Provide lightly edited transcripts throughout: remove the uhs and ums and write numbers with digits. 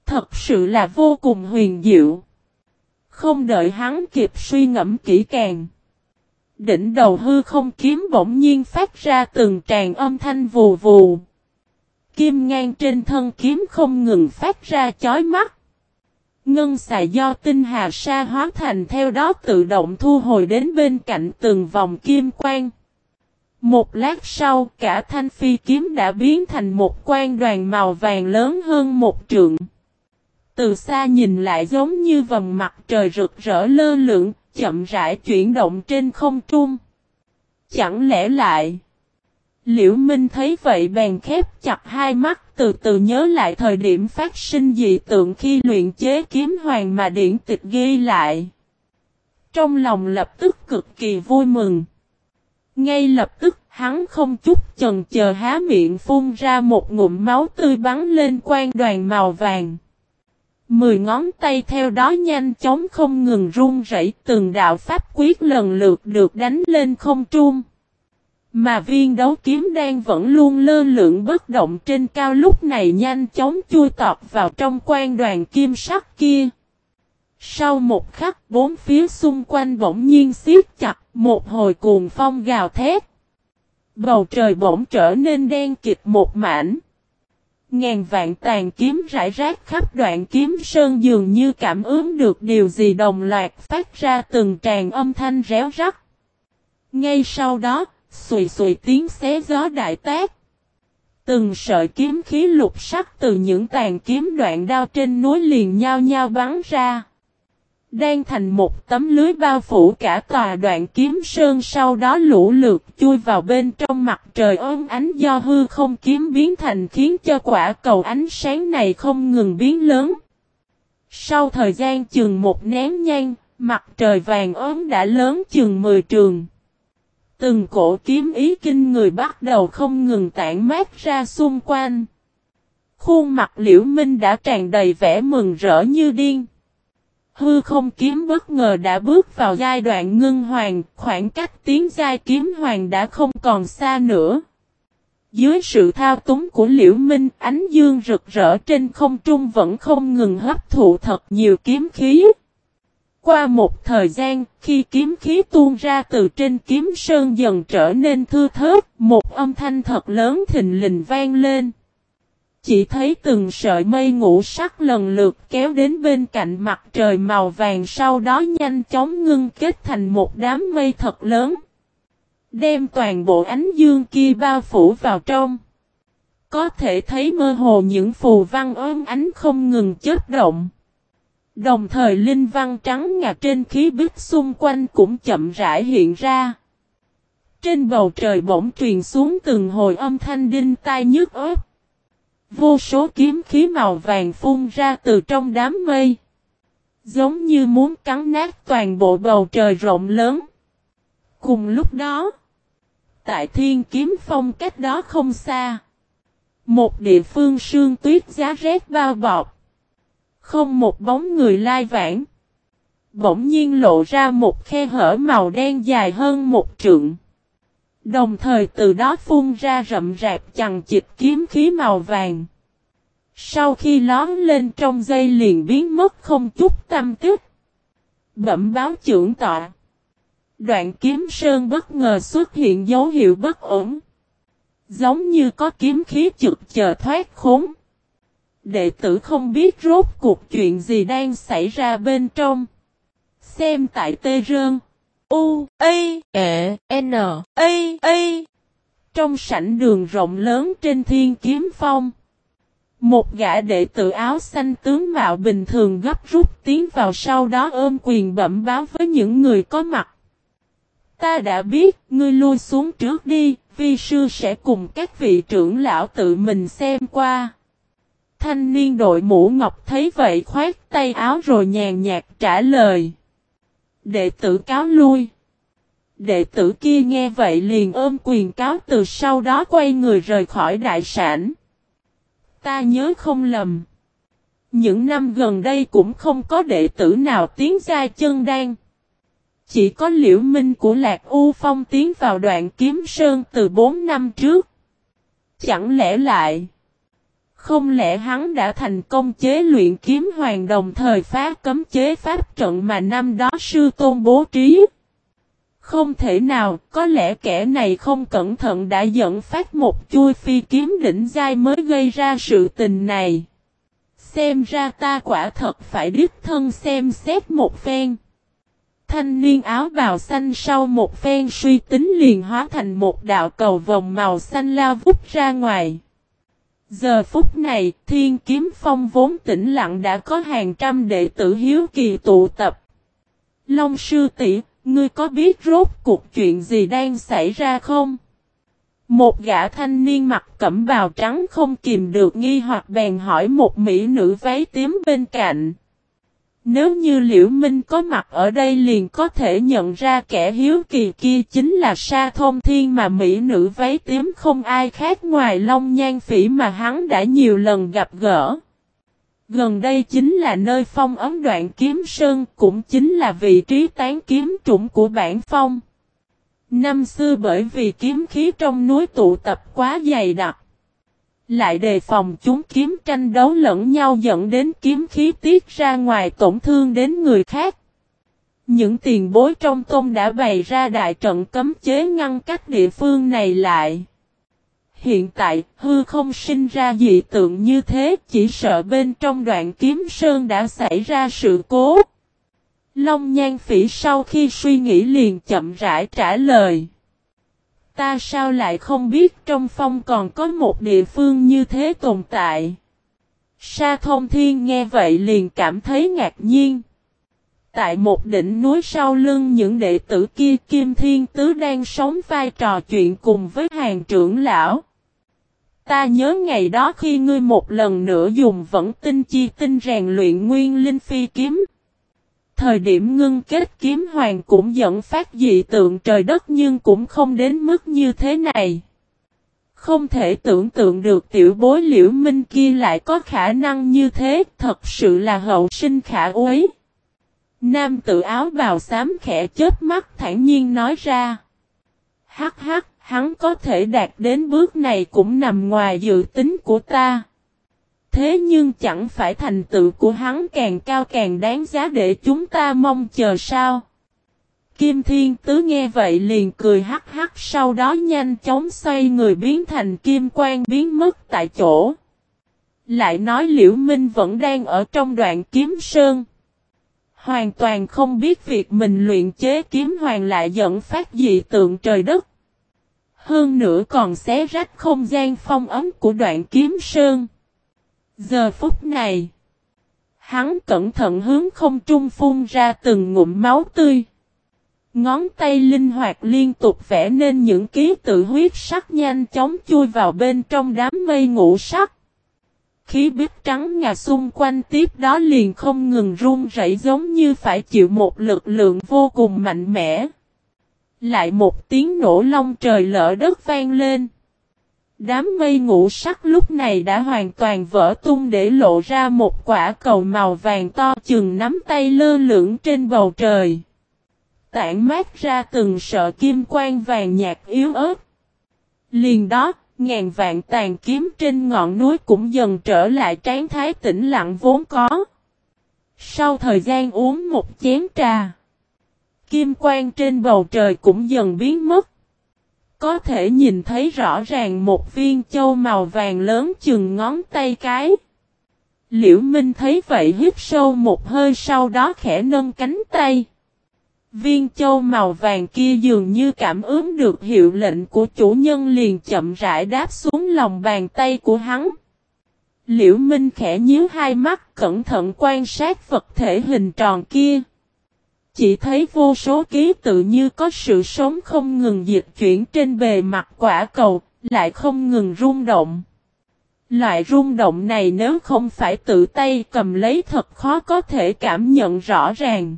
Thật sự là vô cùng huyền diệu. Không đợi hắn kịp suy ngẫm kỹ càng. Đỉnh đầu hư không kiếm bỗng nhiên phát ra từng tràng âm thanh vù vù. Kim ngang trên thân kiếm không ngừng phát ra chói mắt. Ngân xà do tinh hà sa hóa thành theo đó tự động thu hồi đến bên cạnh từng vòng kim quang. Một lát sau cả thanh phi kiếm đã biến thành một quang đoàn màu vàng lớn hơn một trượng. Từ xa nhìn lại giống như vầng mặt trời rực rỡ lơ lửng, chậm rãi chuyển động trên không trung. Chẳng lẽ lại? Liễu Minh thấy vậy bèn khép chặt hai mắt, từ từ nhớ lại thời điểm phát sinh dị tượng khi luyện chế kiếm hoàng mà điển tịch ghi lại. Trong lòng lập tức cực kỳ vui mừng. Ngay lập tức hắn không chút chần chờ há miệng phun ra một ngụm máu tươi bắn lên quang đoàn màu vàng. 10 ngón tay theo đó nhanh chóng không ngừng run rẩy, từng đạo pháp quyết lần lượt được đánh lên không trung. Mà viên đấu kiếm đang vẫn luôn lơ lửng bất động trên cao lúc này nhanh chóng chui tọt vào trong quang đoàn kim sắc kia. Sau một khắc bốn phía xung quanh bỗng nhiên siết chặt, một hồi cuồng phong gào thét. Bầu trời bỗng trở nên đen kịt một mảnh. Ngàn vạn tàn kiếm rải rác khắp đoạn kiếm sơn dường như cảm ứng được điều gì đồng loạt phát ra từng tràng âm thanh réo rắt. Ngay sau đó, xùy xùy tiếng xé gió đại tác. Từng sợi kiếm khí lục sắc từ những tàn kiếm đoạn đao trên núi liền nhao nhao bắn ra. Đang thành một tấm lưới bao phủ cả tòa đoạn kiếm sơn, sau đó lũ lượt chui vào bên trong mặt trời óng ánh do hư không kiếm biến thành, khiến cho quả cầu ánh sáng này không ngừng biến lớn. Sau thời gian chừng một nén nhang, mặt trời vàng ốm đã lớn chừng 10 trường. Từng cổ kiếm ý kinh người bắt đầu không ngừng tản mát ra xung quanh. Khuôn mặt Liễu Minh đã tràn đầy vẻ mừng rỡ như điên. Hư không kiếm bất ngờ đã bước vào giai đoạn ngưng hoàng, khoảng cách tiến giai kiếm hoàng đã không còn xa nữa. Dưới sự thao túng của Liễu Minh, ánh dương rực rỡ trên không trung vẫn không ngừng hấp thụ thật nhiều kiếm khí. Qua một thời gian, khi kiếm khí tuôn ra từ trên kiếm sơn dần trở nên thưa thớt, một âm thanh thật lớn thình lình vang lên. Chỉ thấy từng sợi mây ngũ sắc lần lượt kéo đến bên cạnh mặt trời màu vàng, sau đó nhanh chóng ngưng kết thành một đám mây thật lớn. Đem toàn bộ ánh dương kia bao phủ vào trong. Có thể thấy mơ hồ những phù văn óng ánh không ngừng chớp động. Đồng thời linh văn trắng ngà trên khí bích xung quanh cũng chậm rãi hiện ra. Trên bầu trời bỗng truyền xuống từng hồi âm thanh đinh tai nhức óc. Vô số kiếm khí màu vàng phun ra từ trong đám mây. Giống như muốn cắn nát toàn bộ bầu trời rộng lớn. Cùng lúc đó, tại Thiên Kiếm Phong cách đó không xa, một địa phương sương tuyết giá rét bao bọc. Không một bóng người lai vãng. Bỗng nhiên lộ ra một khe hở màu đen dài hơn một trượng. Đồng thời từ đó phun ra rậm rạp chằng chịt kiếm khí màu vàng. Sau khi lón lên trong giây liền biến mất không chút tăm tích. Bẩm báo trưởng tọa. Đoạn kiếm sơn bất ngờ xuất hiện dấu hiệu bất ổn. Giống như có kiếm khí trực chờ thoát khốn. Đệ tử không biết rốt cuộc chuyện gì đang xảy ra bên trong. Xem tại Tê Rơn. U, A, E, N, A. Trong sảnh đường rộng lớn trên Thiên Kiếm Phong. Một gã đệ tử áo xanh tướng mạo bình thường gấp rút tiến vào, sau đó ôm quyền bẩm báo với những người có mặt. Ta đã biết, ngươi lui xuống trước đi, vi sư sẽ cùng các vị trưởng lão tự mình xem qua. Thanh niên đội mũ ngọc thấy vậy khoát tay áo rồi nhàn nhạt trả lời. Đệ tử cáo lui. Đệ tử kia nghe vậy liền ôm quyền cáo từ, sau đó quay người rời khỏi đại sảnh. Ta nhớ không lầm. Những năm gần đây cũng không có đệ tử nào tiến giai chân đan. Chỉ có Liễu Minh của Lạc U Phong tiến vào đoạn kiếm sơn từ 4 năm trước. Chẳng lẽ lại Không lẽ hắn đã thành công chế luyện kiếm hoàng đồng thời phá cấm chế pháp trận mà năm đó sư tôn bố trí? Không thể nào, có lẽ kẻ này không cẩn thận đã dẫn phát một chui phi kiếm đỉnh giai mới gây ra sự tình này. Xem ra ta quả thật phải đích thân xem xét một phen. Thanh niên áo bào xanh sau một phen suy tính liền hóa thành một đạo cầu vồng màu xanh lao vút ra ngoài. Giờ phút này, Thiên Kiếm Phong vốn tĩnh lặng đã có hàng trăm đệ tử hiếu kỳ tụ tập. Long sư tỷ, ngươi có biết rốt cuộc chuyện gì đang xảy ra không? Một gã thanh niên mặc cẩm bào trắng không kìm được nghi hoặc bèn hỏi một mỹ nữ váy tím bên cạnh. Nếu như Liễu Minh có mặt ở đây liền có thể nhận ra kẻ hiếu kỳ kia chính là Sa Thông Thiên mà mỹ nữ váy tím không ai khác ngoài Long Nhan Phỉ mà hắn đã nhiều lần gặp gỡ. Gần đây chính là nơi phong ấn Đoạn Kiếm Sơn, cũng chính là vị trí tán kiếm trũng của bản phong. Năm xưa bởi vì kiếm khí trong núi tụ tập quá dày đặc, lại đề phòng chúng kiếm tranh đấu lẫn nhau dẫn đến kiếm khí tiết ra ngoài tổn thương đến người khác. Những tiền bối trong tôn đã bày ra đại trận cấm chế ngăn cách địa phương này lại. Hiện tại, hư không sinh ra dị tượng như thế, chỉ sợ bên trong Đoạn Kiếm Sơn đã xảy ra sự cố. Long Nhan Phỉ sau khi suy nghĩ liền chậm rãi trả lời. Ta sao lại không biết trong phong còn có một địa phương như thế tồn tại? Sa Thông Thiên nghe vậy liền cảm thấy ngạc nhiên. Tại một đỉnh núi sau lưng những đệ tử kia, Kim Thiên Tứ đang sống vai trò chuyện cùng với hàng trưởng lão. Ta nhớ ngày đó khi ngươi một lần nữa dùng vẫn tinh chi tinh rèn luyện nguyên linh phi kiếm. Thời điểm ngưng kết kiếm hoàng cũng dẫn phát dị tượng trời đất nhưng cũng không đến mức như thế này. Không thể tưởng tượng được tiểu bối Liễu Minh kia lại có khả năng như thế, thật sự là hậu sinh khả úy. Nam tử áo bào xám khẽ chớp mắt thản nhiên nói ra. Hắc hắc, hắn có thể đạt đến bước này cũng nằm ngoài dự tính của ta. Thế nhưng chẳng phải thành tựu của hắn càng cao càng đáng giá để chúng ta mong chờ sao? Kim Thiên Tứ nghe vậy liền cười hắc hắc, sau đó nhanh chóng xoay người biến thành kim quang biến mất tại chỗ. Lại nói Liễu Minh vẫn đang ở trong Đoạn Kiếm Sơn. Hoàn toàn không biết việc mình luyện chế kiếm hoàng lại dẫn phát dị tượng trời đất. Hơn nữa còn xé rách không gian phong ấm của Đoạn Kiếm Sơn. Giờ phút này, hắn cẩn thận hướng không trung phun ra từng ngụm máu tươi. Ngón tay linh hoạt liên tục vẽ nên những ký tự huyết sắc nhanh chóng chui vào bên trong đám mây ngũ sắc. Khí bích trắng ngà xung quanh tiếp đó liền không ngừng run rẩy giống như phải chịu một lực lượng vô cùng mạnh mẽ. Lại một tiếng nổ long trời lỡ đất vang lên. Đám mây ngũ sắc lúc này đã hoàn toàn vỡ tung để lộ ra một quả cầu màu vàng to chừng nắm tay lơ lửng trên bầu trời. Tản mát ra từng sợi kim quang vàng nhạt yếu ớt. Liền đó, ngàn vạn tàn kiếm trên ngọn núi cũng dần trở lại tráng thái tĩnh lặng vốn có. Sau thời gian uống một chén trà, kim quang trên bầu trời cũng dần biến mất. Có thể nhìn thấy rõ ràng một viên châu màu vàng lớn chừng ngón tay cái. Liễu Minh thấy vậy hít sâu một hơi, sau đó khẽ nâng cánh tay. Viên châu màu vàng kia dường như cảm ứng được hiệu lệnh của chủ nhân liền chậm rãi đáp xuống lòng bàn tay của hắn. Liễu Minh khẽ nhíu hai mắt cẩn thận quan sát vật thể hình tròn kia. Chỉ thấy vô số ký tự như có sự sống không ngừng dịch chuyển trên bề mặt quả cầu, lại không ngừng rung động. Loại rung động này nếu không phải tự tay cầm lấy thật khó có thể cảm nhận rõ ràng.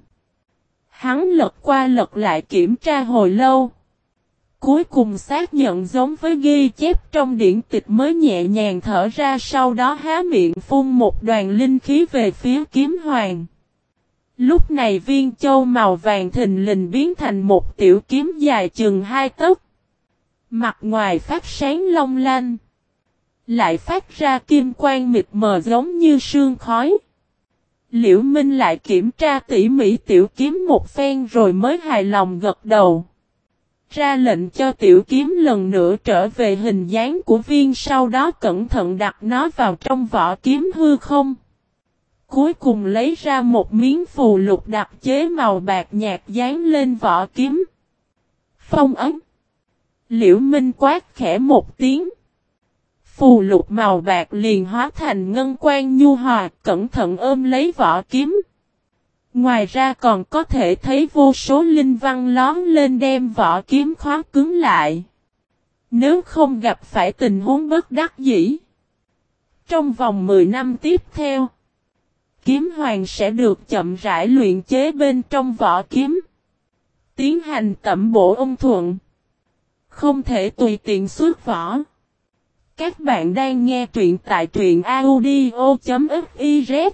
Hắn lật qua lật lại kiểm tra hồi lâu. Cuối cùng xác nhận giống với ghi chép trong điển tịch mới nhẹ nhàng thở ra, sau đó há miệng phun một đoàn linh khí về phía kiếm hoàng. Lúc này viên châu màu vàng thình lình biến thành một tiểu kiếm dài chừng 2 tấc. Mặt ngoài phát sáng long lanh. lại phát ra kim quang mịt mờ giống như sương khói. Liễu Minh lại kiểm tra tỉ mỉ tiểu kiếm một phen rồi mới hài lòng gật đầu. Ra lệnh cho tiểu kiếm lần nữa trở về hình dáng của viên, sau đó cẩn thận đặt nó vào trong vỏ kiếm hư không. Cuối cùng lấy ra một miếng phù lục đặc chế màu bạc nhạt dán lên vỏ kiếm. Phong ấn. Liễu Minh quát khẽ một tiếng. Phù lục màu bạc liền hóa thành ngân quang nhu hòa, cẩn thận ôm lấy vỏ kiếm. Ngoài ra còn có thể thấy vô số linh văn lóm lên đem vỏ kiếm khóa cứng lại. Nếu không gặp phải tình huống bất đắc dĩ, trong vòng 10 năm tiếp theo, kiếm hoàng sẽ được chậm rãi luyện chế bên trong vỏ kiếm, tiến hành tẩm bổ ôn thuận, không thể tùy tiện xuất vỏ. Các bạn đang nghe truyện tại truyện audio.fiz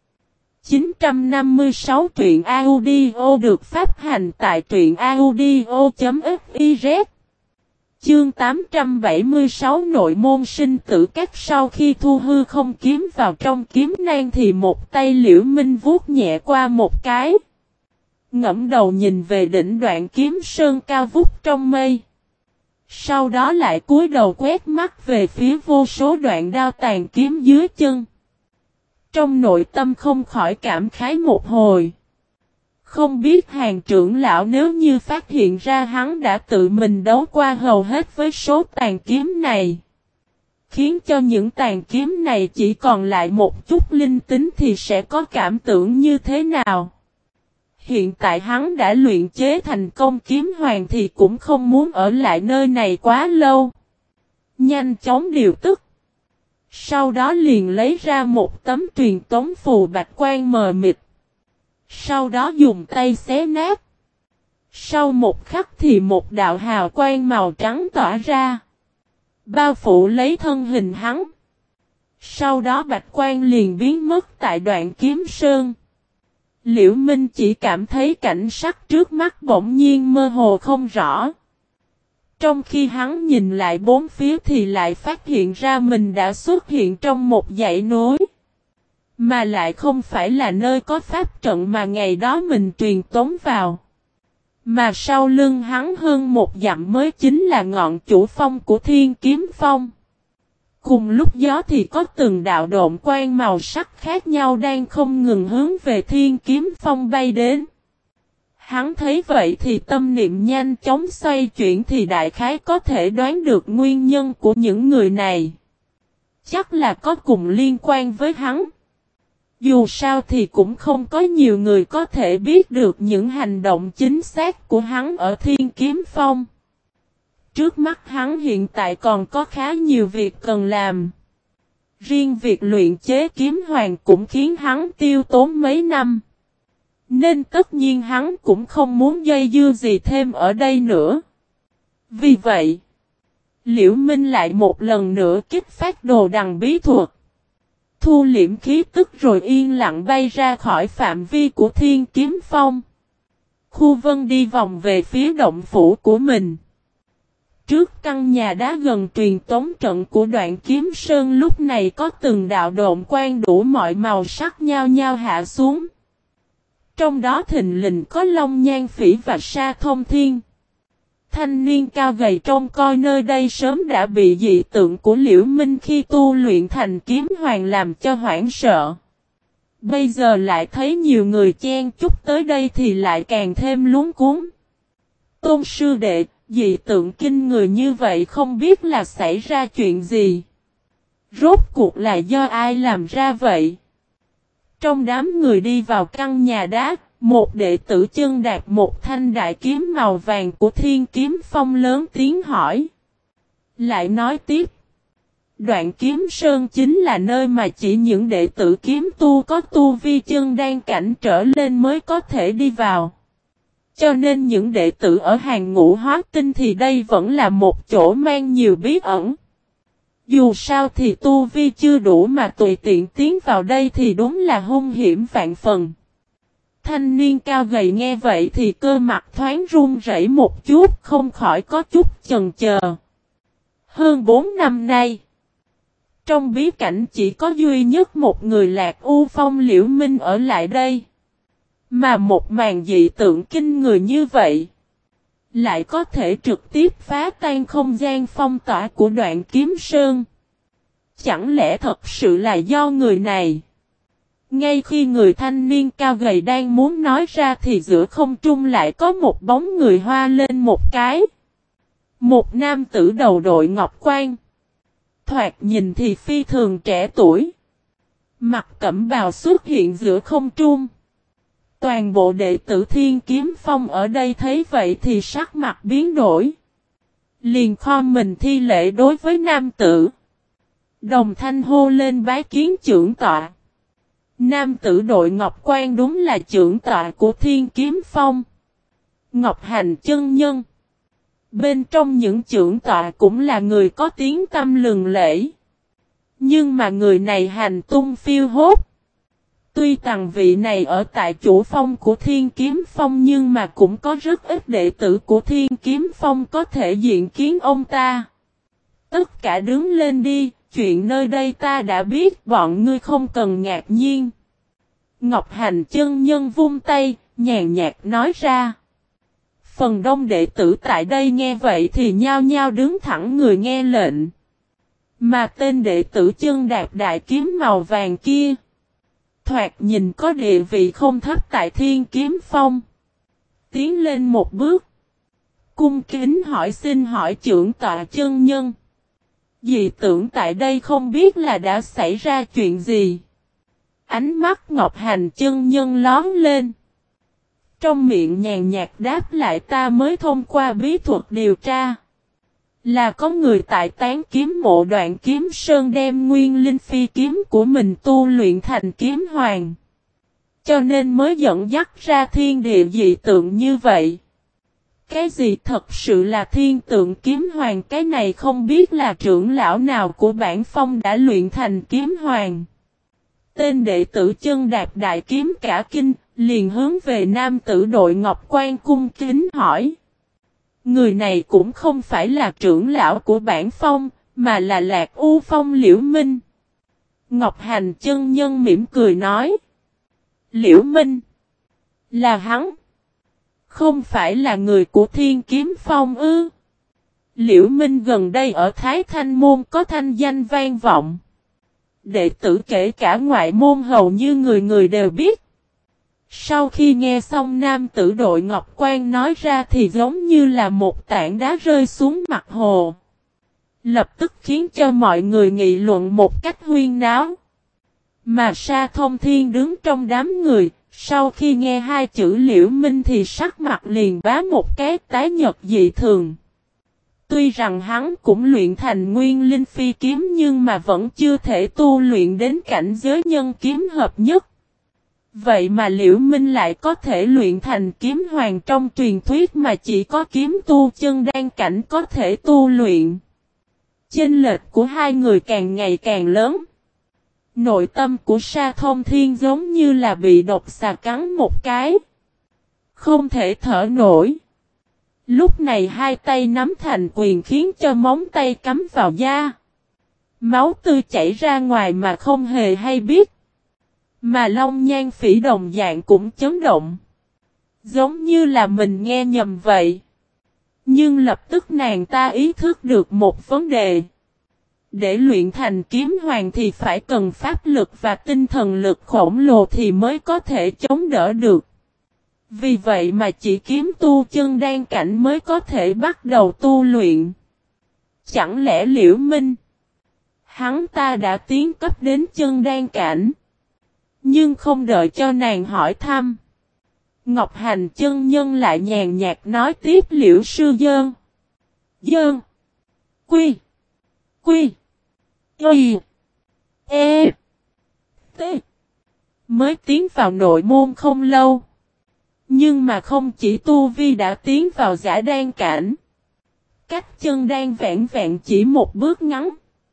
956 truyện audio được phát hành tại truyện audio.fiz. Chương 876 nội môn sinh tử các. Sau khi thu hư không kiếm vào trong kiếm nang thì một tay Liễu Minh vuốt nhẹ qua một cái. Ngẫm đầu nhìn về đỉnh đoạn kiếm sơn cao vút trong mây. Sau đó lại cúi đầu quét mắt về phía vô số đoạn đao tàn kiếm dưới chân. Trong nội tâm không khỏi cảm khái một hồi. Không biết hàng trưởng lão nếu như phát hiện ra hắn đã tự mình đấu qua hầu hết với số tàn kiếm này, khiến cho những tàn kiếm này chỉ còn lại một chút linh tính thì sẽ có cảm tưởng như thế nào. Hiện tại hắn đã luyện chế thành công kiếm hoàng thì cũng không muốn ở lại nơi này quá lâu. Nhanh chóng điều tức. Sau đó liền lấy ra một tấm truyền tống phù bạch quan mờ mịt. Sau đó dùng tay xé nát. Sau một khắc thì một đạo hào quang màu trắng tỏa ra, bao phủ lấy thân hình hắn. Sau đó bạch quang liền biến mất tại đoạn kiếm sơn. Liễu Minh chỉ cảm thấy cảnh sắc trước mắt bỗng nhiên mơ hồ không rõ. Trong khi hắn nhìn lại bốn phía thì lại phát hiện ra mình đã xuất hiện trong một dãy núi. Mà lại không phải là nơi có pháp trận mà ngày đó mình truyền tống vào. Mà sau lưng hắn hơn một dặm mới chính là ngọn chủ phong của Thiên Kiếm Phong. Cùng lúc gió thì có từng đạo độn quang màu sắc khác nhau đang không ngừng hướng về Thiên Kiếm Phong bay đến. Hắn thấy vậy thì tâm niệm nhanh chóng xoay chuyển thì đại khái có thể đoán được nguyên nhân của những người này. Chắc là có cùng liên quan với hắn. Dù sao thì cũng không có nhiều người có thể biết được những hành động chính xác của hắn ở Thiên Kiếm Phong. Trước mắt hắn hiện tại còn có khá nhiều việc cần làm. Riêng việc luyện chế kiếm hoàng cũng khiến hắn tiêu tốn mấy năm. Nên tất nhiên hắn cũng không muốn dây dưa gì thêm ở đây nữa. Vì vậy, Liễu Minh lại một lần nữa kích phát đồ đằng bí thuật. Thu liễm khí tức rồi yên lặng bay ra khỏi phạm vi của Thiên Kiếm Phong. Khu Vân đi vòng về phía động phủ của mình. Trước căn nhà đá gần truyền tống trận của đoạn kiếm sơn lúc này có từng đạo độn quang đủ mọi màu sắc nhao nhao hạ xuống. Trong đó thình lình có Long Nhan Phỉ và Sa Thông Thiên. Thanh niên cao gầy trông coi nơi đây sớm đã bị dị tượng của Liễu Minh khi tu luyện thành kiếm hoàng làm cho hoảng sợ. Bây giờ lại thấy nhiều người chen chúc tới đây thì lại càng thêm luống cuống. Tôn sư đệ, dị tượng kinh người như vậy không biết là xảy ra chuyện gì. Rốt cuộc là do ai làm ra vậy? Trong đám người đi vào căn nhà đá, một đệ tử chân đạp một thanh đại kiếm màu vàng của Thiên Kiếm Phong lớn tiếng hỏi. Lại nói tiếp. Đoạn kiếm sơn chính là nơi mà chỉ những đệ tử kiếm tu có tu vi chân đan cảnh trở lên mới có thể đi vào. Cho nên những đệ tử ở hàng ngũ hóa tinh thì đây vẫn là một chỗ mang nhiều bí ẩn. Dù sao thì tu vi chưa đủ mà tùy tiện tiến vào đây thì đúng là hung hiểm vạn phần. Thanh niên cao gầy nghe vậy thì cơ mặt thoáng run rẩy một chút, không khỏi có chút chần chờ. Hơn 4 năm nay, Trong bí cảnh chỉ có duy nhất một người Lạc U Phong Liễu Minh ở lại đây. Mà một màn dị tượng kinh người như vậy, lại có thể trực tiếp phá tan không gian phong tỏa của Đoạn Kiếm Sơn. Chẳng lẽ thật sự là do người này? Ngay khi người thanh niên cao gầy đang muốn nói ra thì giữa không trung lại có một bóng người hoa lên một cái. Một nam tử đầu đội ngọc quan. Thoạt nhìn thì phi thường trẻ tuổi. Mặc cẩm bào xuất hiện giữa không trung. Toàn bộ đệ tử Thiên Kiếm Phong ở đây thấy vậy thì sắc mặt biến đổi. Liền khom mình thi lễ đối với nam tử. Đồng thanh hô lên bái kiến trưởng tọa. Nam tử đội Ngọc Quan đúng là trưởng tọa của Thiên Kiếm Phong. Ngọc Hành chân nhân. Bên trong những trưởng tọa cũng là người có tiếng tăm lừng lẫy. Nhưng mà người này hành tung phiêu hốt. Tuy tầng vị này ở tại chủ phong của Thiên Kiếm Phong nhưng mà cũng có rất ít đệ tử của Thiên Kiếm Phong có thể diện kiến ông ta. Tất cả đứng lên đi, chuyện nơi đây ta đã biết, bọn ngươi không cần ngạc nhiên. Ngọc Hành chân nhân vung tay, nhàn nhạt nói ra. Phần đông đệ tử tại đây nghe vậy thì nhao nhao đứng thẳng người nghe lệnh. Mà tên đệ tử chân đạp đại kiếm màu vàng kia, thoạt nhìn có địa vị không thấp tại Thiên Kiếm Phong. Tiến lên một bước, cung kính xin hỏi trưởng tọa chân nhân. Dị tưởng tại đây không biết là đã xảy ra chuyện gì. Ánh mắt Ngọc Hành chân nhân lón lên. Trong miệng nhàn nhạt đáp lại, ta mới thông qua bí thuật điều tra. Là có người tại Tán Kiếm Mộ Đoạn Kiếm Sơn đem nguyên linh phi kiếm của mình tu luyện thành kiếm hoàng. Cho nên mới dẫn dắt ra thiên địa dị tượng như vậy. Cái gì thật sự là thiên tượng kiếm hoàng, cái này không biết là trưởng lão nào của bản phong đã luyện thành kiếm hoàng. Tên đệ tử chân đạp đại kiếm cả kinh, liền hướng về nam tử đội Ngọc Quan cung kính hỏi. Người này cũng không phải là trưởng lão của bản phong, mà là Lạc U Phong Liễu Minh. Ngọc Hành chân nhân mỉm cười nói. Liễu Minh? Là hắn? Không phải là người của Thiên Kiếm Phong ư? Liễu Minh gần đây ở Thái Thanh Môn có thanh danh vang vọng. Đệ tử kể cả ngoại môn hầu như người người đều biết. Sau khi nghe xong nam tử đội Ngọc Quan nói ra thì giống như là một tảng đá rơi xuống mặt hồ. Lập tức khiến cho mọi người nghị luận một cách huyên náo. Mà Sa Thông Thiên đứng trong đám người, sau khi nghe hai chữ Liễu Minh thì sắc mặt liền bá một cái tái nhợt dị thường. Tuy rằng hắn cũng luyện thành nguyên linh phi kiếm nhưng mà vẫn chưa thể tu luyện đến cảnh giới nhân kiếm hợp nhất. Vậy mà Liễu Minh lại có thể luyện thành kiếm hoàng trong truyền thuyết mà chỉ có kiếm tu chân đan cảnh có thể tu luyện. Chênh lệch của hai người càng ngày càng lớn. Nội tâm của Sa Thông Thiên giống như là bị độc xà cắn một cái. Không thể thở nổi. Lúc này hai tay nắm thành quyền khiến cho móng tay cắm vào da. Máu tươi chảy ra ngoài mà không hề hay biết. Mà Long Nhan Phỉ đồng dạng cũng chấn động. Giống như là mình nghe nhầm vậy. Nhưng lập tức nàng ta ý thức được một vấn đề. Để luyện thành kiếm hoàng thì phải cần pháp lực và tinh thần lực khổng lồ thì mới có thể chống đỡ được. Vì vậy mà chỉ kiếm tu chân đan cảnh mới có thể bắt đầu tu luyện. Chẳng lẽ Liễu Minh? Hắn ta đã tiến cấp đến chân đan cảnh. Nhưng không đợi cho nàng hỏi thăm. Ngọc Hành chân nhân lại nhàn nhạt nói tiếp, Liễu sư dơn. Dơn. Quy. Quy. Y. E. T. Mới tiến vào nội môn không lâu. Nhưng mà không chỉ tu vi đã tiến vào giả đan cảnh. Cách chân đan vẹn vẹn chỉ một bước ngắn.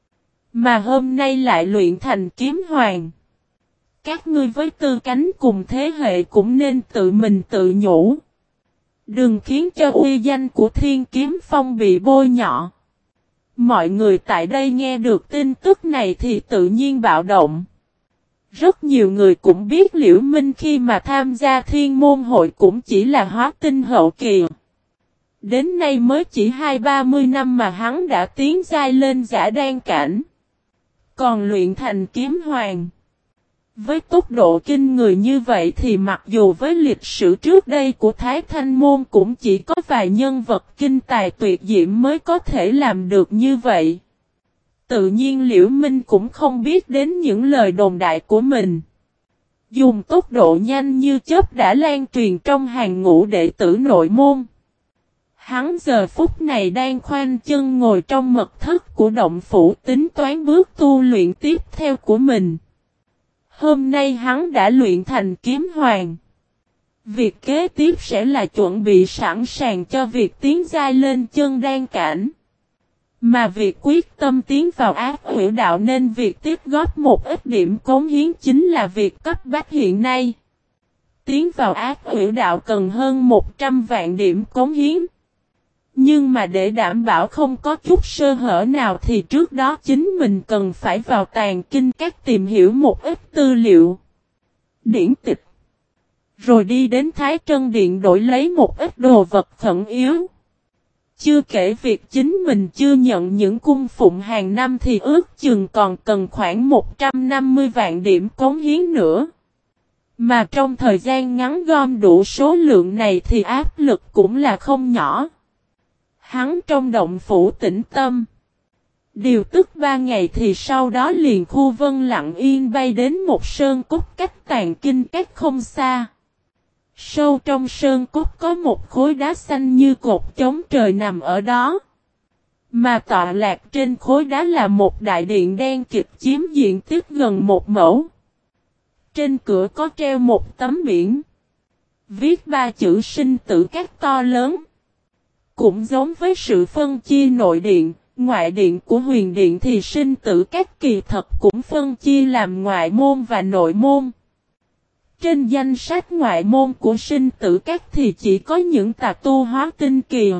Mà hôm nay lại luyện thành kiếm hoàng. Các ngươi với tư cánh cùng thế hệ cũng nên tự mình tự nhủ. Đừng khiến cho uy danh của Thiên Kiếm Phong bị bôi nhọ. Mọi người tại đây nghe được tin tức này thì tự nhiên bạo động. Rất nhiều người cũng biết Liễu Minh khi mà tham gia Thiên Môn Hội cũng chỉ là hóa tinh hậu kỳ. Đến nay mới chỉ 20-30 năm mà hắn đã tiến giai lên giả đan cảnh. Còn luyện thành kiếm hoàng. Với tốc độ kinh người như vậy thì mặc dù với lịch sử trước đây của Thái Thanh Môn cũng chỉ có vài nhân vật kinh tài tuyệt diễm mới có thể làm được như vậy. Tự nhiên Liễu Minh cũng không biết đến những lời đồn đại của mình. Dùng tốc độ nhanh như chớp đã lan truyền trong hàng ngũ đệ tử nội môn. Hắn giờ phút này đang khoanh chân ngồi trong mật thất của động phủ tính toán bước tu luyện tiếp theo của mình. Hôm nay hắn đã luyện thành kiếm hoàng. Việc kế tiếp sẽ là chuẩn bị sẵn sàng cho việc tiến giai lên chân đan cảnh. Mà việc quyết tâm tiến vào ác hủy đạo nên việc tiếp góp một ít điểm cống hiến chính là việc cấp bách hiện nay. Tiến vào ác hủy đạo cần hơn 100 vạn điểm cống hiến. Nhưng mà để đảm bảo không có chút sơ hở nào thì trước đó chính mình cần phải vào tàng kinh các tìm hiểu một ít tư liệu, điển tịch. Rồi đi đến Thái Trân Điện đổi lấy một ít đồ vật khẩn yếu. Chưa kể việc chính mình chưa nhận những cung phụng hàng năm thì ước chừng còn cần khoảng 150 vạn điểm cống hiến nữa. Mà trong thời gian ngắn gom đủ số lượng này thì áp lực cũng là không nhỏ. Hắn trong động phủ tĩnh tâm. Điều tức 3 ngày thì sau đó liền khu vân lặng yên bay đến một sơn cốt cách tàng kinh cách không xa. Sâu trong sơn cốt có một khối đá xanh như cột chống trời nằm ở đó. Mà tọa lạc trên khối đá là một đại điện đen kịt chiếm diện tích gần 1 mẫu. Trên cửa có treo một tấm biển. Viết 3 chữ sinh tử các to lớn. Cũng giống với sự phân chia nội điện, ngoại điện của huyền điện thì sinh tử các kỳ thật cũng phân chia làm ngoại môn và nội môn. Trên danh sách ngoại môn của sinh tử các thì chỉ có những tà tu hóa tinh kỳ.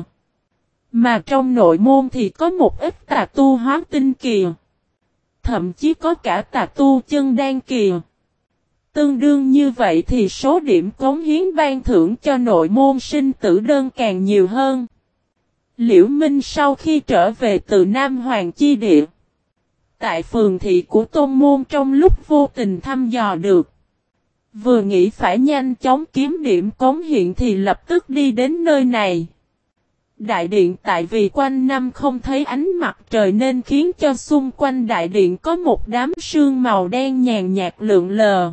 Mà trong nội môn thì có một ít tà tu hóa tinh kỳ. Thậm chí có cả tà tu chân đan kỳ. Tương đương như vậy thì số điểm cống hiến ban thưởng cho nội môn sinh tử đơn càng nhiều hơn. Liễu Minh sau khi trở về từ Nam Hoàng Chi Địa, tại phường thị của Tôn Môn trong lúc vô tình thăm dò được. Vừa nghĩ phải nhanh chóng kiếm điểm cống hiện thì lập tức đi đến nơi này. Đại điện tại vì quanh năm không thấy ánh mặt trời nên khiến cho xung quanh đại điện có một đám sương màu đen nhàn nhạt lượn lờ.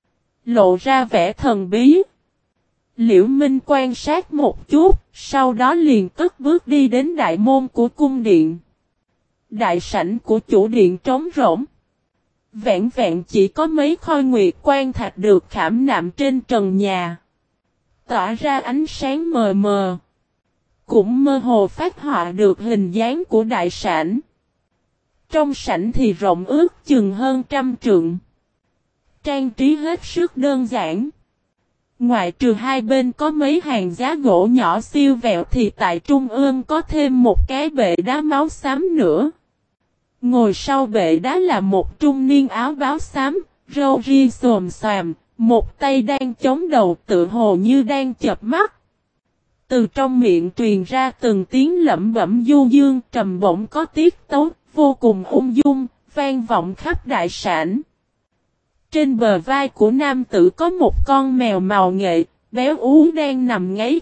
Lộ ra vẻ thần bí. Liễu Minh quan sát một chút, sau đó liền cất bước đi đến đại môn của cung điện. Đại sảnh của chủ điện trống rỗng. Vẹn vẹn chỉ có mấy khôi nguyệt quan thạch được khảm nạm trên trần nhà. Tỏa ra ánh sáng mờ mờ. Cũng mơ hồ phát họa được hình dáng của đại sảnh. Trong sảnh thì rộng ước chừng hơn 100 trượng. Trang trí hết sức đơn giản. Ngoại trừ hai bên có mấy hàng giá gỗ nhỏ siêu vẹo thì tại trung ương có thêm một cái bệ đá máu xám nữa. Ngồi sau bệ đá là một trung niên áo báo xám, râu ria xồm xoàm, một tay đang chống đầu tự hồ như đang chợp mắt. Từ trong miệng truyền ra từng tiếng lẩm bẩm du dương trầm bổng có tiết tấu, vô cùng ung dung, vang vọng khắp đại sảnh. Trên bờ vai của nam tử có một con mèo màu nghệ, béo ú đang nằm ngáy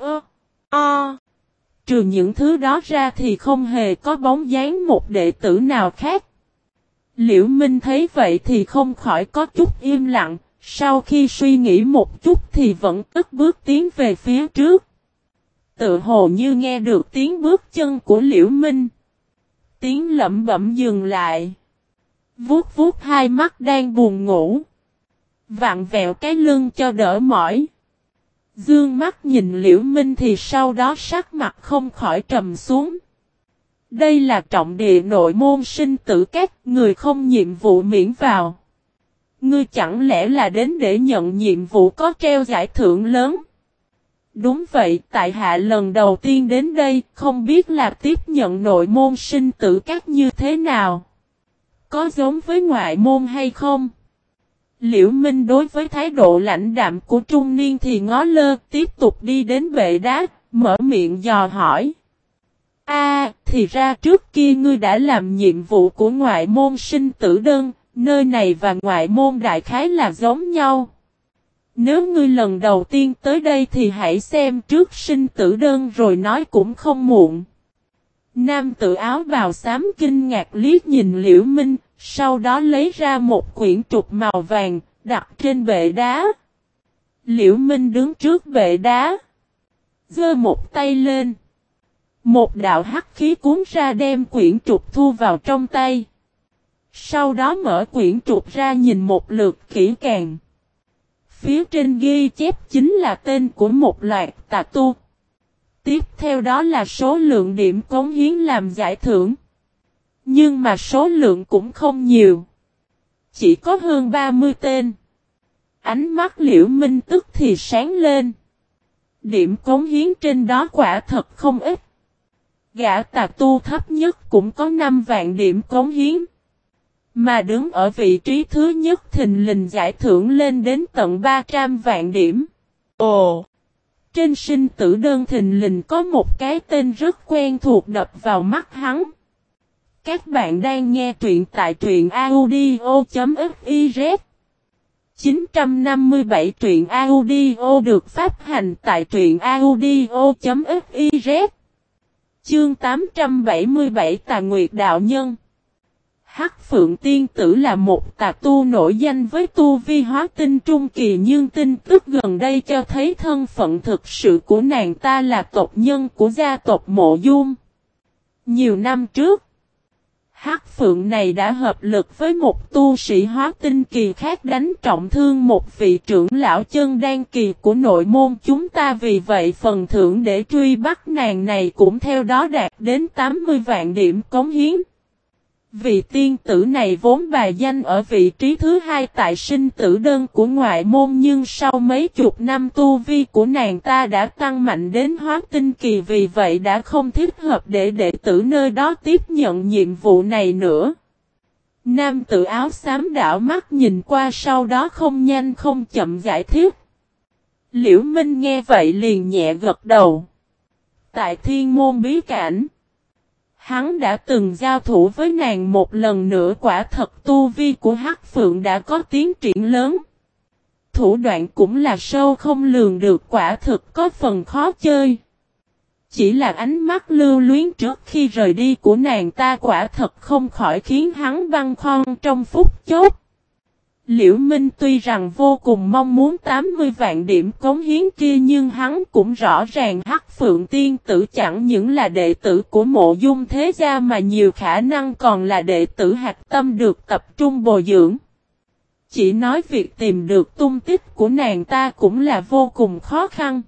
ơ. Trừ những thứ đó ra thì không hề có bóng dáng một đệ tử nào khác. Liễu Minh thấy vậy thì không khỏi có chút im lặng, sau khi suy nghĩ một chút thì vẫn cất bước tiến về phía trước. Tự hồ như nghe được tiếng bước chân của Liễu Minh. Tiếng lẩm bẩm dừng lại. Vuốt vuốt hai mắt đang buồn ngủ. Vặn vẹo cái lưng cho đỡ mỏi. Dương mắt nhìn Liễu Minh thì sau đó sắc mặt không khỏi trầm xuống. Đây là trọng địa nội môn sinh tử các người không nhiệm vụ miễn vào. Ngươi chẳng lẽ là đến để nhận nhiệm vụ có treo giải thưởng lớn? Đúng vậy, tại hạ lần đầu tiên đến đây, không biết là tiếp nhận nội môn sinh tử các như thế nào. Có giống với ngoại môn hay không? Liễu Minh đối với thái độ lãnh đạm của trung niên thì ngó lơ, tiếp tục đi đến bệ đá, mở miệng dò hỏi. Thì ra trước kia ngươi đã làm nhiệm vụ của ngoại môn sinh tử đơn, nơi này và ngoại môn đại khái là giống nhau. Nếu ngươi lần đầu tiên tới đây thì hãy xem trước sinh tử đơn rồi nói cũng không muộn. Nam tử áo bào xám kinh ngạc liếc nhìn Liễu Minh, sau đó lấy ra một quyển trục màu vàng, đặt trên bệ đá. Liễu Minh đứng trước bệ đá, giơ một tay lên. Một đạo hắc khí cuốn ra đem quyển trục thu vào trong tay. Sau đó mở quyển trục ra nhìn một lượt kỹ càng. Phía trên ghi chép chính là tên của một loạt tà tu. Tiếp theo đó là số lượng điểm cống hiến làm giải thưởng. Nhưng mà số lượng cũng không nhiều. Chỉ có hơn 30 tên. Ánh mắt Liễu Minh tức thì sáng lên. Điểm cống hiến trên đó quả thật không ít. Gã tà tu thấp nhất cũng có 5 vạn điểm cống hiến. Mà đứng ở vị trí thứ nhất thình lình giải thưởng lên đến tận 300 vạn điểm. Ồ! Trên sinh tử đơn thình lình có một cái tên rất quen thuộc đập vào mắt hắn. Các bạn đang nghe truyện tại truyện audio.fiz 957 truyện audio được phát hành tại truyện audio.fiz Chương 877 Tà Nguyệt Đạo Nhân. Hắc Phượng Tiên Tử là một tà tu nổi danh với tu vi hóa tinh trung kỳ, nhưng tin tức gần đây cho thấy thân phận thực sự của nàng ta là tộc nhân của gia tộc Mộ Dung. Nhiều năm trước, Hắc Phượng này đã hợp lực với một tu sĩ hóa tinh kỳ khác đánh trọng thương một vị trưởng lão chân đan kỳ của nội môn chúng ta, vì vậy phần thưởng để truy bắt nàng này cũng theo đó đạt đến 80 vạn điểm cống hiến. Vị tiên tử này vốn bài danh ở vị trí thứ hai tại sinh tử đơn của ngoại môn, nhưng sau mấy chục năm tu vi của nàng ta đã tăng mạnh đến hóa tinh kỳ, vì vậy đã không thích hợp để đệ tử nơi đó tiếp nhận nhiệm vụ này nữa. Nam tử áo xám đảo mắt nhìn qua, sau đó không nhanh không chậm giải thích. Liễu Minh nghe vậy liền nhẹ gật đầu. Tại Thiên Môn Bí Cảnh, hắn đã từng giao thủ với nàng một lần nữa, quả thật tu vi của Hắc Phượng đã có tiến triển lớn. Thủ đoạn cũng là sâu không lường được, quả thực có phần khó chơi. Chỉ là ánh mắt lưu luyến trước khi rời đi của nàng ta quả thật không khỏi khiến hắn băn khoăn trong phút chốc. Liễu Minh tuy rằng vô cùng mong muốn 80 vạn điểm cống hiến kia, nhưng hắn cũng rõ ràng Hắc Phượng Tiên Tử chẳng những là đệ tử của Mộ Dung thế gia mà nhiều khả năng còn là đệ tử hạch tâm được tập trung bồi dưỡng. Chỉ nói việc tìm được tung tích của nàng ta cũng là vô cùng khó khăn.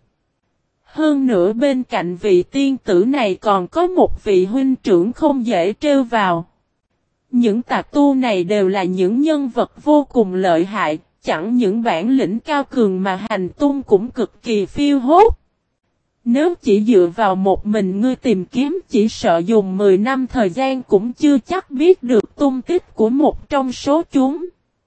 Hơn nữa bên cạnh vị tiên tử này còn có một vị huynh trưởng không dễ trêu vào. Những tà tu này đều là những nhân vật vô cùng lợi hại, chẳng những bản lĩnh cao cường mà hành tung cũng cực kỳ phiêu hốt. Nếu chỉ dựa vào một mình ngươi tìm kiếm, chỉ sợ dùng 10 năm thời gian cũng chưa chắc biết được tung tích của một trong số chúng.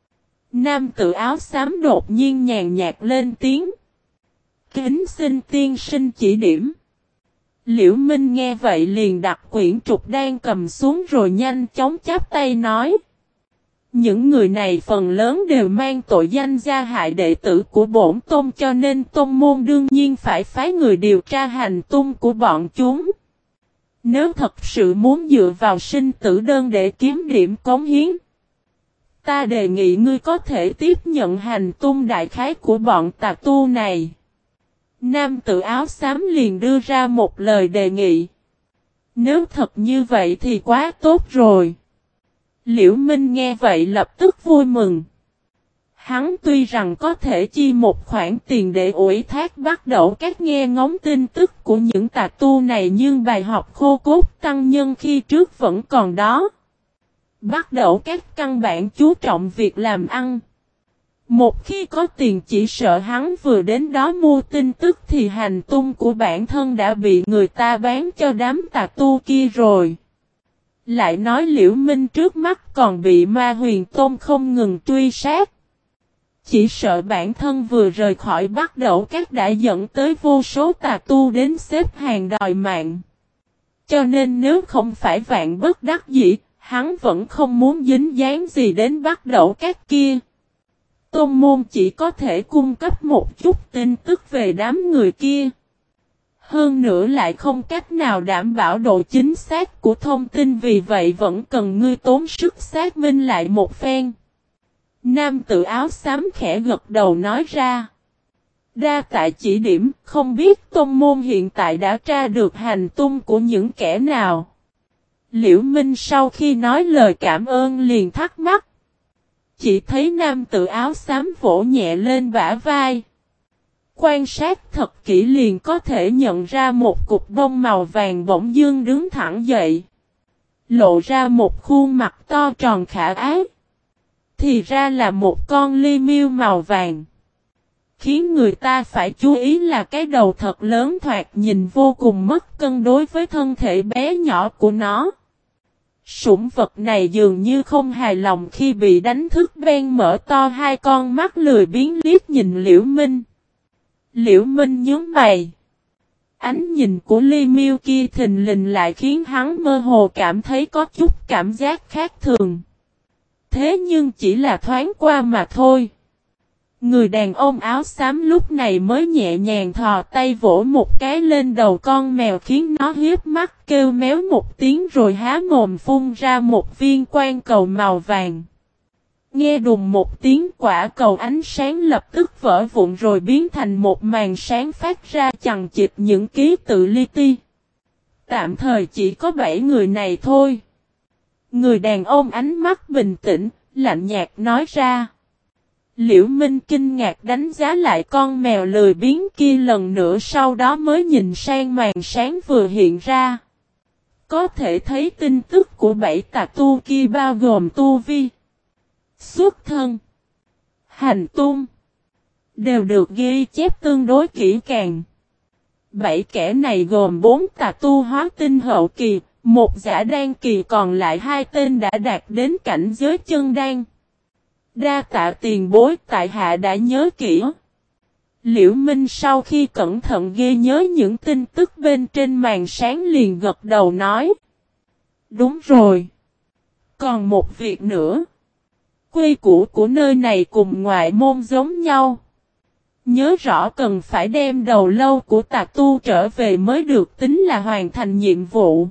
Nam tử áo xám đột nhiên nhàn nhạt lên tiếng. Kính xin tiên sinh chỉ điểm. Liễu Minh nghe vậy liền đặt quyển trục đang cầm xuống rồi nhanh chóng chắp tay nói. Những người này phần lớn đều mang tội danh gia hại đệ tử của bổn tôn, cho nên tôn môn đương nhiên phải phái người điều tra hành tung của bọn chúng. Nếu thật sự muốn dựa vào sinh tử đơn để kiếm điểm cống hiến, ta đề nghị ngươi có thể tiếp nhận hành tung đại khái của bọn tà tu này. Nam tử áo xám liền đưa ra một lời đề nghị. Nếu thật như vậy thì quá tốt rồi. Liễu Minh nghe vậy lập tức vui mừng. Hắn tuy rằng có thể chi một khoản tiền để ủy thác bắt đầu các nghe ngóng tin tức của những tà tu này, nhưng bài học khô cốt tăng nhân khi trước vẫn còn đó. Bắt đầu các căn bản chú trọng việc làm ăn. Một khi có tiền chỉ sợ hắn vừa đến đó mua tin tức thì hành tung của bản thân đã bị người ta bán cho đám tà tu kia rồi. Lại nói Liễu Minh trước mắt còn bị Ma Huyền Tôn không ngừng truy sát. Chỉ sợ bản thân vừa rời khỏi Bắc Đẩu Các đã dẫn tới vô số tà tu đến xếp hàng đòi mạng. Cho nên nếu không phải vạn bất đắc dĩ, hắn vẫn không muốn dính dáng gì đến Bắc Đẩu Các kia. Tôn môn chỉ có thể cung cấp một chút tin tức về đám người kia. Hơn nữa lại không cách nào đảm bảo độ chính xác của thông tin, vì vậy vẫn cần ngươi tốn sức xác minh lại một phen. Nam tử áo xám khẽ gật đầu nói ra. Đa tạ chỉ điểm, không biết tôn môn hiện tại đã tra được hành tung của những kẻ nào. Liễu Minh sau khi nói lời cảm ơn liền thắc mắc. Chỉ thấy nam tử áo xám vỗ nhẹ lên bả vai. Quan sát thật kỹ liền có thể nhận ra một cục bông màu vàng bỗng dưng đứng thẳng dậy. Lộ ra một khuôn mặt to tròn khả ái. Thì ra là một con ly miêu màu vàng. Khiến người ta phải chú ý là cái đầu thật lớn thoạt nhìn vô cùng mất cân đối với thân thể bé nhỏ của nó. Sủng vật này dường như không hài lòng khi bị đánh thức, ben mở to hai con mắt lười biếng liếc nhìn Liễu Minh. Liễu Minh nhớ mày. Ánh nhìn của ly miêu kia thình lình lại khiến hắn mơ hồ cảm thấy có chút cảm giác khác thường. Thế nhưng chỉ là thoáng qua mà thôi. Người đàn ông áo xám lúc này mới nhẹ nhàng thò tay vỗ một cái lên đầu con mèo khiến nó hiếp mắt kêu méo một tiếng rồi há mồm phun ra một viên quan cầu màu vàng. Nghe đùng một tiếng, quả cầu ánh sáng lập tức vỡ vụn rồi biến thành một màn sáng phát ra chằng chịt những ký tự li ti. Tạm thời chỉ có 7 người này thôi. Người đàn ông ánh mắt bình tĩnh, lạnh nhạt nói ra. Liễu Minh kinh ngạc đánh giá lại con mèo lười biếng kia lần nữa, sau đó mới nhìn sang màn sáng vừa hiện ra. Có thể thấy tin tức của 7 tà tu kia bao gồm tu vi, xuất thân, hành tung, đều được ghi chép tương đối kỹ càng. 7 kẻ này gồm 4 tà tu hóa tinh hậu kỳ, một giả đan kỳ, còn lại 2 tên đã đạt đến cảnh giới chân đan. Đa tạ tiền bối, tại hạ đã nhớ kỹ. Liễu Minh sau khi cẩn thận ghi nhớ những tin tức bên trên màn sáng liền gật đầu nói. Đúng rồi. Còn một việc nữa. Quy củ của nơi này cùng ngoại môn giống nhau. Nhớ rõ cần phải đem đầu lâu của tà tu trở về mới được tính là hoàn thành nhiệm vụ.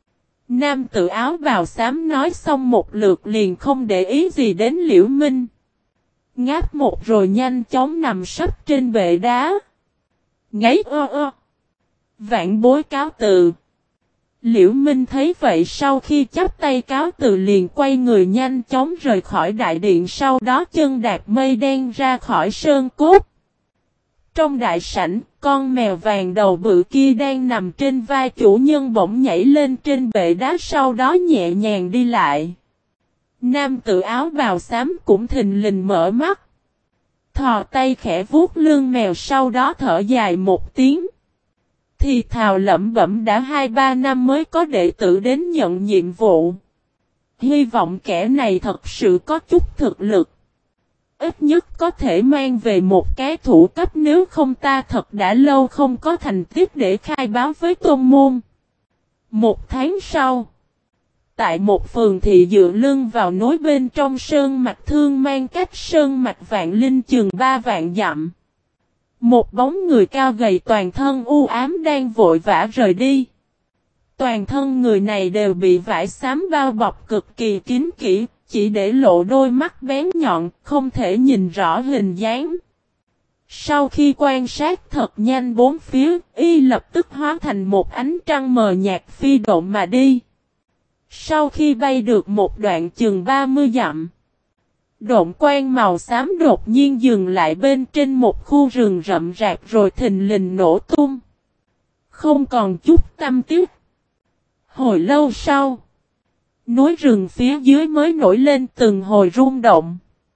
Nam tử áo bào xám nói xong một lượt liền không để ý gì đến Liễu Minh. Ngáp một rồi nhanh chóng nằm sấp trên bệ đá. Ngáy Vạn bối cáo từ. Liễu Minh thấy vậy sau khi chắp tay cáo từ liền quay người nhanh chóng rời khỏi đại điện, sau đó chân đạp mây đen ra khỏi sơn cốt. Trong đại sảnh, con mèo vàng đầu bự kia đang nằm trên vai chủ nhân bỗng nhảy lên trên bệ đá, sau đó nhẹ nhàng đi lại. Nam tử áo bào xám cũng thình lình mở mắt. Thò tay khẽ vuốt lưng mèo, sau đó thở dài một tiếng. Thì thào lẩm bẩm đã 2-3 năm mới có đệ tử đến nhận nhiệm vụ. Hy vọng kẻ này thật sự có chút thực lực. Ít nhất có thể mang về một cái thủ cấp, nếu không ta thật đã lâu không có thành tích để khai báo với tôn môn. 1 tháng sau, tại một phường thị dựa lưng vào núi bên trong sơn mạch Thương Mang, cách sơn mạch Vạn Linh chừng 3 vạn dặm. Một bóng người cao gầy toàn thân u ám đang vội vã rời đi. Toàn thân người này đều bị vải xám bao bọc cực kỳ kín kỹ, chỉ để lộ đôi mắt bén nhọn, không thể nhìn rõ hình dáng. Sau khi quan sát thật nhanh bốn phía, y lập tức hóa thành một ánh trăng mờ nhạt phi độn mà đi. Sau khi bay được một đoạn chừng 30 dặm, độn quang màu xám đột nhiên dừng lại bên trên một khu rừng rậm rạp rồi thình lình nổ tung. Không còn chút tăm tiếc. Hồi lâu sau, núi rừng phía dưới mới nổi lên từng hồi rung động.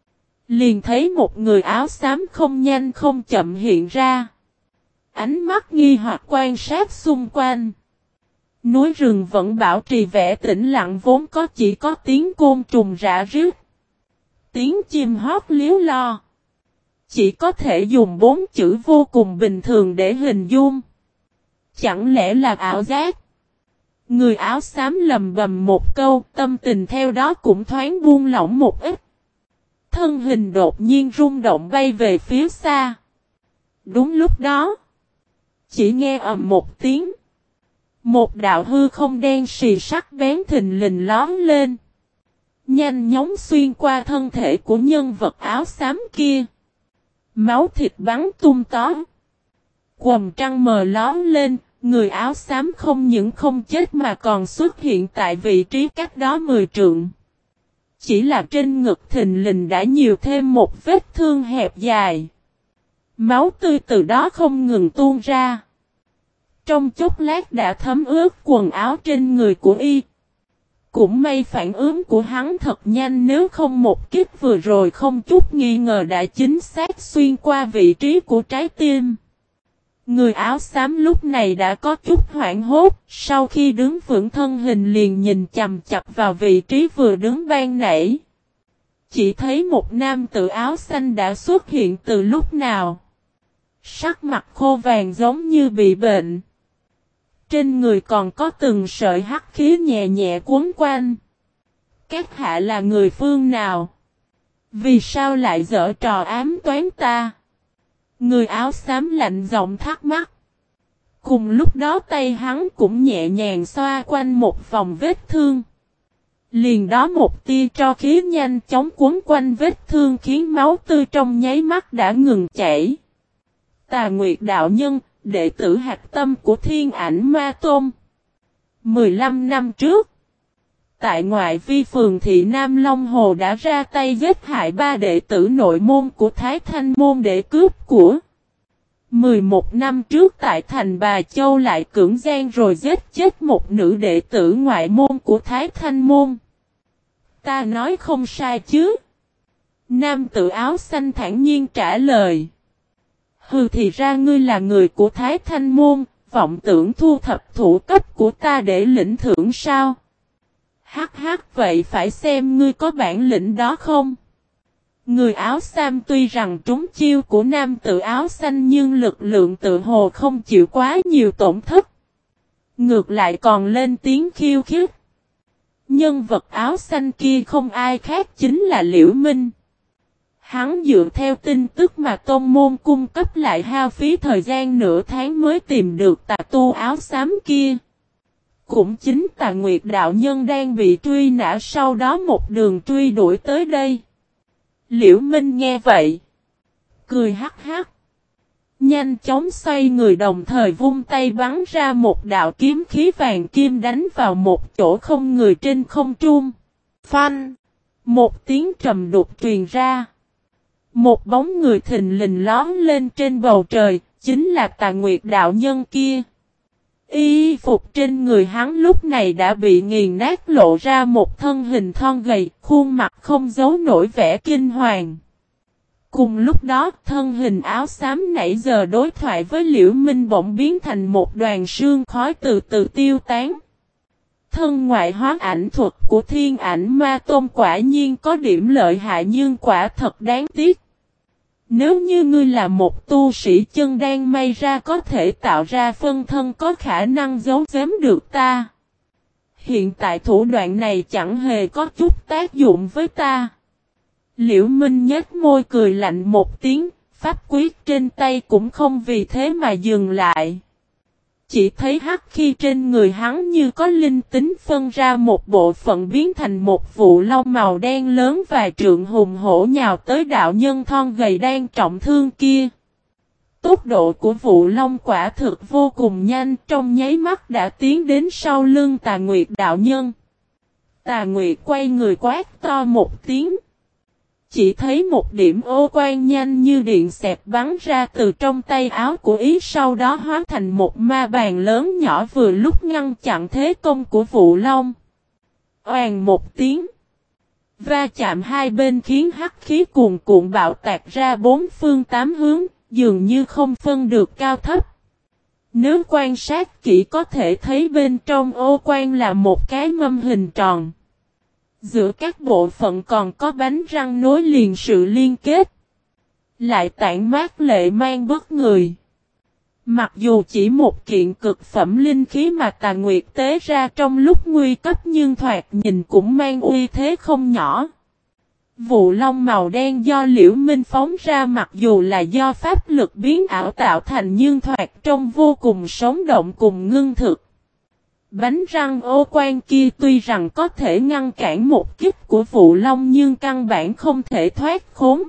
Liền thấy một người áo xám không nhanh không chậm hiện ra. Ánh mắt nghi hoặc quan sát xung quanh. Núi rừng vẫn bảo trì vẻ tĩnh lặng vốn có chỉ có tiếng côn trùng rã rít. Tiếng chim hót líu lo. Chỉ có thể dùng 4 chữ vô cùng bình thường để hình dung. Chẳng lẽ là ảo giác? Người áo xám lầm bầm một câu, tâm tình theo đó cũng thoáng buông lỏng một ít. Thân hình đột nhiên rung động bay về phía xa. Đúng lúc đó, chỉ nghe ầm một tiếng. Một đạo hư không đen xì sắc bén thình lình lóm lên. Nhanh chóng xuyên qua thân thể của nhân vật áo xám kia. Máu thịt bắn tung tóe. Quầng trăng mờ lóm lên, người áo xám không những không chết mà còn xuất hiện tại vị trí cách đó 10 trượng. Chỉ là trên ngực thình lình đã nhiều thêm một vết thương hẹp dài. Máu tươi từ đó không ngừng tuôn ra. Trong chốc lát đã thấm ướt quần áo trên người của y. Cũng may phản ứng của hắn thật nhanh, nếu không một kích vừa rồi không chút nghi ngờ đã chính xác xuyên qua vị trí của trái tim. Người áo xám lúc này đã có chút hoảng hốt, sau khi đứng vững thân hình liền nhìn chằm chằm vào vị trí vừa đứng ban nãy. Chỉ thấy một nam tử áo xanh đã xuất hiện từ lúc nào. Sắc mặt khô vàng giống như bị bệnh. Trên người còn có từng sợi hắc khí nhẹ nhẹ cuốn quanh. Các hạ là người phương nào? Vì sao lại giở trò ám toán ta? Người áo xám lạnh giọng thắc mắc. Cùng lúc đó tay hắn cũng nhẹ nhàng xoa quanh một vòng vết thương. Liền đó một tia tro khí nhanh chóng cuốn quanh vết thương khiến máu tươi trong nháy mắt đã ngừng chảy. Tà Nguyệt đạo nhân, đệ tử hạch tâm của Thiên Ảnh Ma Tôn. 15 năm trước, tại ngoại vi phường thị Nam Long Hồ đã ra tay giết hại 3 đệ tử nội môn của Thái Thanh Môn để cướp của. 11 năm trước tại thành Bà Châu lại cưỡng gian rồi giết chết một nữ đệ tử ngoại môn của Thái Thanh Môn. Ta nói không sai chứ? Nam tử áo xanh thản nhiên trả lời. Hừ, thì ra ngươi là người của Thái Thanh Môn, vọng tưởng thu thập thủ cấp của ta để lĩnh thưởng sao? Hắc hắc, vậy phải xem ngươi có bản lĩnh đó không? Người áo xám tuy rằng trúng chiêu của nam tử áo xanh nhưng lực lượng tự hồ không chịu quá nhiều tổn thất. Ngược lại còn lên tiếng khiêu khích. Nhân vật áo xanh kia không ai khác chính là Liễu Minh. Hắn dựa theo tin tức mà tôn môn cung cấp lại hao phí thời gian nửa tháng mới tìm được tà tu áo xám kia. Cũng chính Tà Nguyệt đạo nhân đang bị truy nã, sau đó một đường truy đuổi tới đây. Liễu Minh nghe vậy, cười hắc hắc. Nhanh chóng xoay người đồng thời vung tay bắn ra một đạo kiếm khí vàng kim đánh vào một chỗ không người trên không trung. Phanh! Một tiếng trầm đục truyền ra. Một bóng người thình lình lóm lên trên bầu trời, chính là Tà Nguyệt đạo nhân kia. Y phục trên người hắn lúc này đã bị nghiền nát, lộ ra một thân hình thon gầy, khuôn mặt không giấu nổi vẻ kinh hoàng. Cùng lúc đó, thân hình áo xám nãy giờ đối thoại với Liễu Minh bỗng biến thành một đoàn sương khói từ từ tiêu tán. Thân ngoại hóa ảnh thuật của Thiên Ảnh Ma Tôn quả nhiên có điểm lợi hại nhưng quả thật đáng tiếc. Nếu như ngươi là một tu sĩ chân đan may ra có thể tạo ra phân thân có khả năng giấu giếm được ta. Hiện tại thủ đoạn này chẳng hề có chút tác dụng với ta. Liễu Minh nhếch môi cười lạnh một tiếng, pháp quyết trên tay cũng không vì thế mà dừng lại. Chỉ thấy hắc khí trên người hắn như có linh tính phân ra một bộ phận biến thành một vụ long màu đen lớn vài trượng hùng hổ nhào tới đạo nhân thon gầy đang trọng thương kia. Tốc độ của vụ long quả thực vô cùng nhanh, trong nháy mắt đã tiến đến sau lưng Tà Nguyệt đạo nhân. Tà Nguyệt quay người quát to một tiếng. Chỉ thấy một điểm ô quang nhanh như điện xẹt bắn ra từ trong tay áo của ý, sau đó hóa thành một ma bàn lớn nhỏ vừa lúc ngăn chặn thế công của Vụ Long. Oàn một tiếng. Va chạm hai bên khiến hắc khí cuồn cuộn bạo tạc ra bốn phương tám hướng, dường như không phân được cao thấp. Nếu quan sát kỹ có thể thấy bên trong ô quan là một cái mâm hình tròn. Giữa các bộ phận còn có bánh răng nối liền sự liên kết. Lại tản mát lệ mang bất người. Mặc dù chỉ một kiện cực phẩm linh khí mà Tà Nguyệt tế ra trong lúc nguy cấp nhưng thoạt nhìn cũng mang uy thế không nhỏ. Vụ long màu đen do Liễu Minh phóng ra mặc dù là do pháp lực biến ảo tạo thành nhưng thoạt trông vô cùng sống động cùng ngưng thực. Bánh răng ô quan kia tuy rằng có thể ngăn cản một kích của vụ long nhưng căn bản không thể thoát khốn.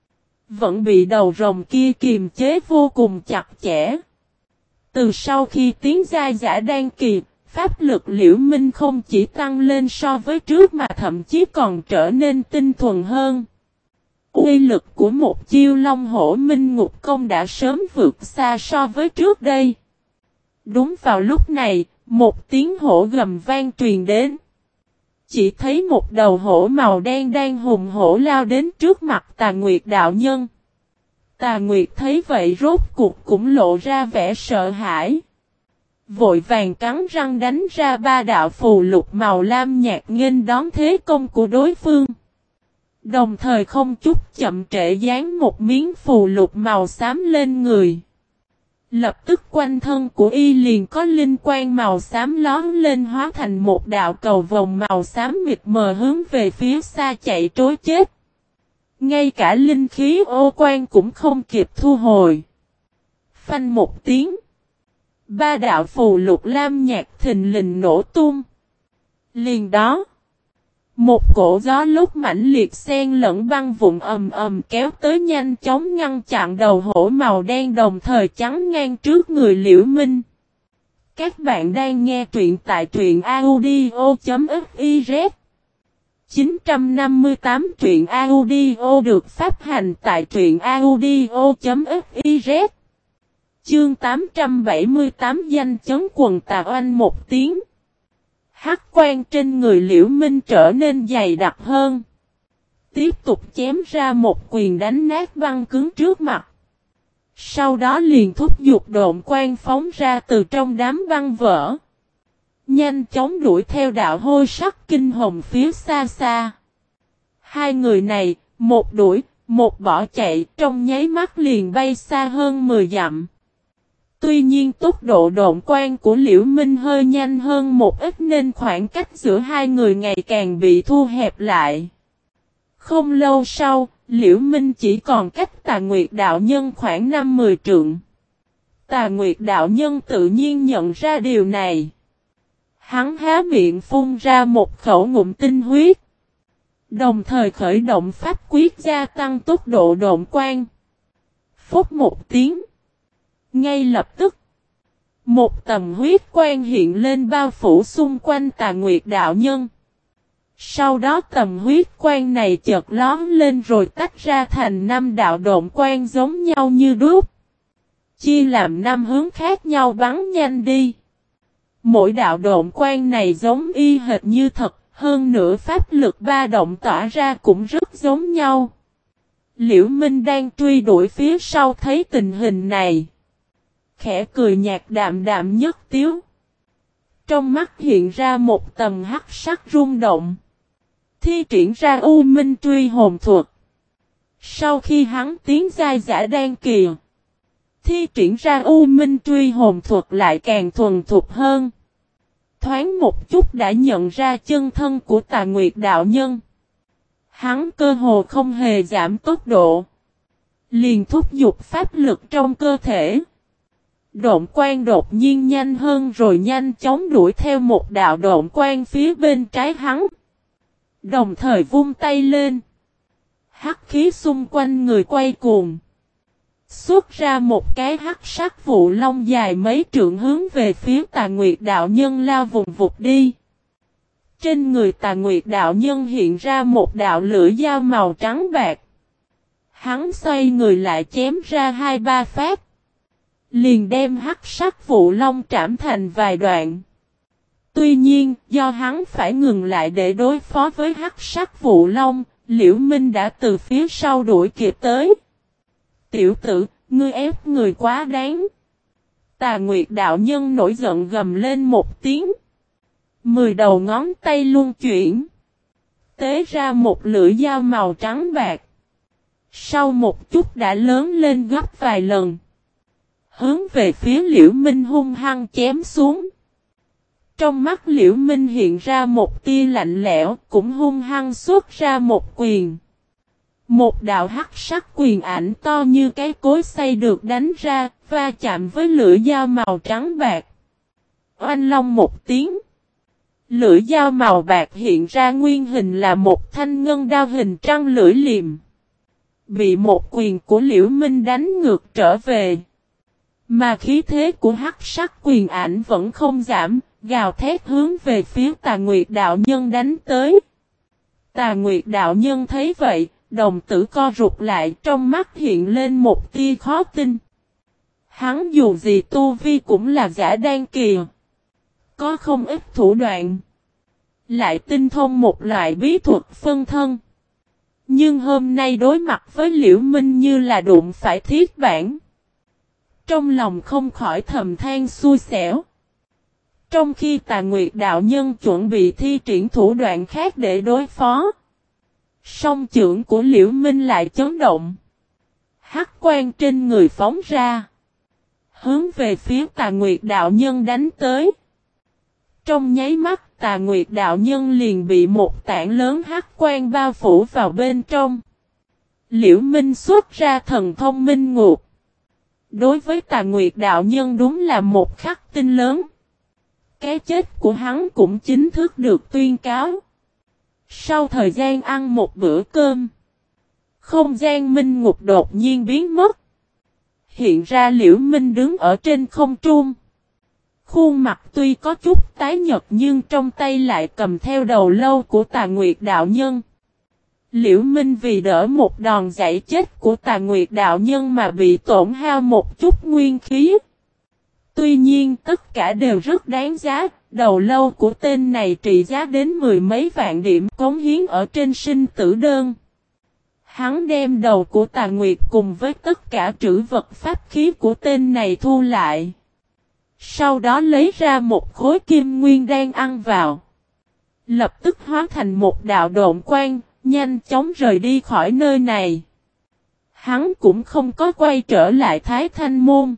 Vẫn bị đầu rồng kia kiềm chế vô cùng chặt chẽ. Từ sau khi tiến giai giả đan kỳ, pháp lực Liễu Minh không chỉ tăng lên so với trước mà thậm chí còn trở nên tinh thuần hơn. Uy lực của một chiêu Long Hổ Minh Ngục Công đã sớm vượt xa so với trước đây. Đúng vào lúc này, một tiếng hổ gầm vang truyền đến. Chỉ thấy một đầu hổ màu đen đang hùng hổ lao đến trước mặt Tà Nguyệt đạo nhân. Tà Nguyệt thấy vậy rốt cuộc cũng lộ ra vẻ sợ hãi. Vội vàng cắn răng đánh ra ba đạo phù lục màu lam nhạt nghênh đón thế công của đối phương. Đồng thời không chút chậm trễ dán một miếng phù lục màu xám lên người. Lập tức quanh thân của y liền có linh quang màu xám lón lên hóa thành một đạo cầu vồng màu xám mịt mờ hướng về phía xa chạy trối chết. Ngay cả linh khí ô quan cũng không kịp thu hồi. Phanh một tiếng. Ba đạo phù lục lam nhạt thình lình nổ tung. Liền đó. Một cổ gió lúc mãnh liệt xen lẫn băng vụn ầm ầm kéo tới nhanh chóng ngăn chặn đầu hổ màu đen đồng thời chắn ngang trước người Liễu Minh. Các bạn đang nghe truyện tại truyện audio.fiz 958 truyện audio được phát hành tại truyện audio.fiz. Chương 878 danh chấn quần tà oanh một tiếng. Hắc quan trên người Liễu Minh trở nên dày đặc hơn. Tiếp tục chém ra một quyền đánh nát băng cứng trước mặt. Sau đó liền thúc giục độn quan phóng ra từ trong đám băng vỡ. Nhanh chóng đuổi theo đạo hôi sắc kinh hồng phía xa xa. Hai người này, một đuổi, một bỏ chạy trong nháy mắt liền bay xa hơn 10 dặm. Tuy nhiên tốc độ độn quan của Liễu Minh hơi nhanh hơn một ít nên khoảng cách giữa hai người ngày càng bị thu hẹp lại. Không lâu sau, Liễu Minh chỉ còn cách Tà Nguyệt đạo nhân khoảng 5-10 trượng. Tà Nguyệt đạo nhân tự nhiên nhận ra điều này. Hắn há miệng phun ra một khẩu ngụm tinh huyết. Đồng thời khởi động pháp quyết gia tăng tốc độ độn quan. Phốc một tiếng. Ngay lập tức, một tầm huyết quang hiện lên bao phủ xung quanh Tà Nguyệt đạo nhân. Sau đó tầm huyết quang này chợt lóm lên rồi tách ra thành 5 đạo độn quang giống nhau như đúc. Chia làm 5 hướng khác nhau bắn nhanh đi. Mỗi đạo độn quang này giống y hệt như thật, hơn nữa pháp lực ba động tỏa ra cũng rất giống nhau. Liễu Minh đang truy đuổi phía sau thấy tình hình này. Khẽ cười nhạt đạm đạm nhất tiếu. Trong mắt hiện ra một tầng hắc sắc rung động. Thi triển ra U Minh truy hồn thuật. Sau khi hắn tiến giai giả đan kỳ, thi triển ra U Minh truy hồn thuật lại càng thuần thục hơn. Thoáng một chút đã nhận ra chân thân của Tà Nguyệt đạo nhân. Hắn cơ hồ không hề giảm tốc độ. Liền thúc giục pháp lực trong cơ thể. Độn quang đột nhiên nhanh hơn rồi nhanh chóng đuổi theo một đạo độn quang phía bên trái hắn. Đồng thời vung tay lên. Hắc khí xung quanh người quay cuồng. Xuất ra một cái hắc sắc vụ long dài mấy trượng hướng về phía Tà Nguyệt đạo nhân lao vùng vụt đi. Trên người Tà Nguyệt đạo nhân hiện ra một đạo lưỡi dao màu trắng bạc. Hắn xoay người lại chém ra 2-3 phát. Liền đem hắc sắc vụ long trảm thành vài đoạn. Tuy nhiên, do hắn phải ngừng lại để đối phó với hắc sắc vụ long, Liễu Minh đã từ phía sau đuổi kịp tới. Tiểu tử, ngươi ép người quá đáng. Tà Nguyệt đạo nhân nổi giận gầm lên một tiếng. 10 đầu ngón tay luân chuyển. Tế ra một lưỡi dao màu trắng bạc. Sau một chút đã lớn lên gấp vài lần. Hướng về phía Liễu Minh hung hăng chém xuống. Trong mắt Liễu Minh hiện ra một tia lạnh lẽo, cũng hung hăng xuất ra một quyền. Một đạo hắc sắc quyền ảnh to như cái cối xay được đánh ra, va chạm với lưỡi dao màu trắng bạc. Oanh long một tiếng. Lưỡi dao màu bạc hiện ra nguyên hình là một thanh ngân đao hình trăng lưỡi liềm. Bị một quyền của Liễu Minh đánh ngược trở về. Mà khí thế của hắc sắc quyền ảnh vẫn không giảm, gào thét hướng về phía Tà Nguyệt đạo nhân đánh tới. Tà Nguyệt đạo nhân thấy vậy, đồng tử co rụt lại, trong mắt hiện lên một tia khó tin. Hắn dù gì tu vi cũng là giả đan kỳ. Có không ít thủ đoạn. Lại tinh thông một loại bí thuật phân thân. Nhưng hôm nay đối mặt với Liễu Minh như là đụng phải thiết bản. Trong lòng không khỏi thầm than xui xẻo. Trong khi Tà Nguyệt đạo nhân chuẩn bị thi triển thủ đoạn khác để đối phó. Song chưởng của Liễu Minh lại chấn động. Hắc quang trên người phóng ra. Hướng về phía Tà Nguyệt đạo nhân đánh tới. Trong nháy mắt Tà Nguyệt đạo nhân liền bị một tảng lớn hắc quang bao phủ vào bên trong. Liễu Minh xuất ra thần thông minh ngục. Đối với Tà Nguyệt đạo nhân đúng là một khắc tinh lớn. Cái chết của hắn cũng chính thức được tuyên cáo. Sau thời gian ăn một bữa cơm, không gian minh ngục đột nhiên biến mất. Hiện ra Liễu Minh đứng ở trên không trung. Khuôn mặt tuy có chút tái nhợt nhưng trong tay lại cầm theo đầu lâu của Tà Nguyệt đạo nhân. Liễu Minh vì đỡ một đòn giày chết của Tà Nguyệt đạo nhân mà bị tổn hao một chút nguyên khí. Tuy nhiên tất cả đều rất đáng giá, đầu lâu của tên này trị giá đến 10 mấy vạn điểm cống hiến ở trên sinh tử đơn. Hắn đem đầu của Tà Nguyệt cùng với tất cả trữ vật pháp khí của tên này thu lại. Sau đó lấy ra một khối kim nguyên đan ăn vào. Lập tức hóa thành một đạo độn quang, nhanh chóng rời đi khỏi nơi này. Hắn cũng không có quay trở lại Thái Thanh Môn.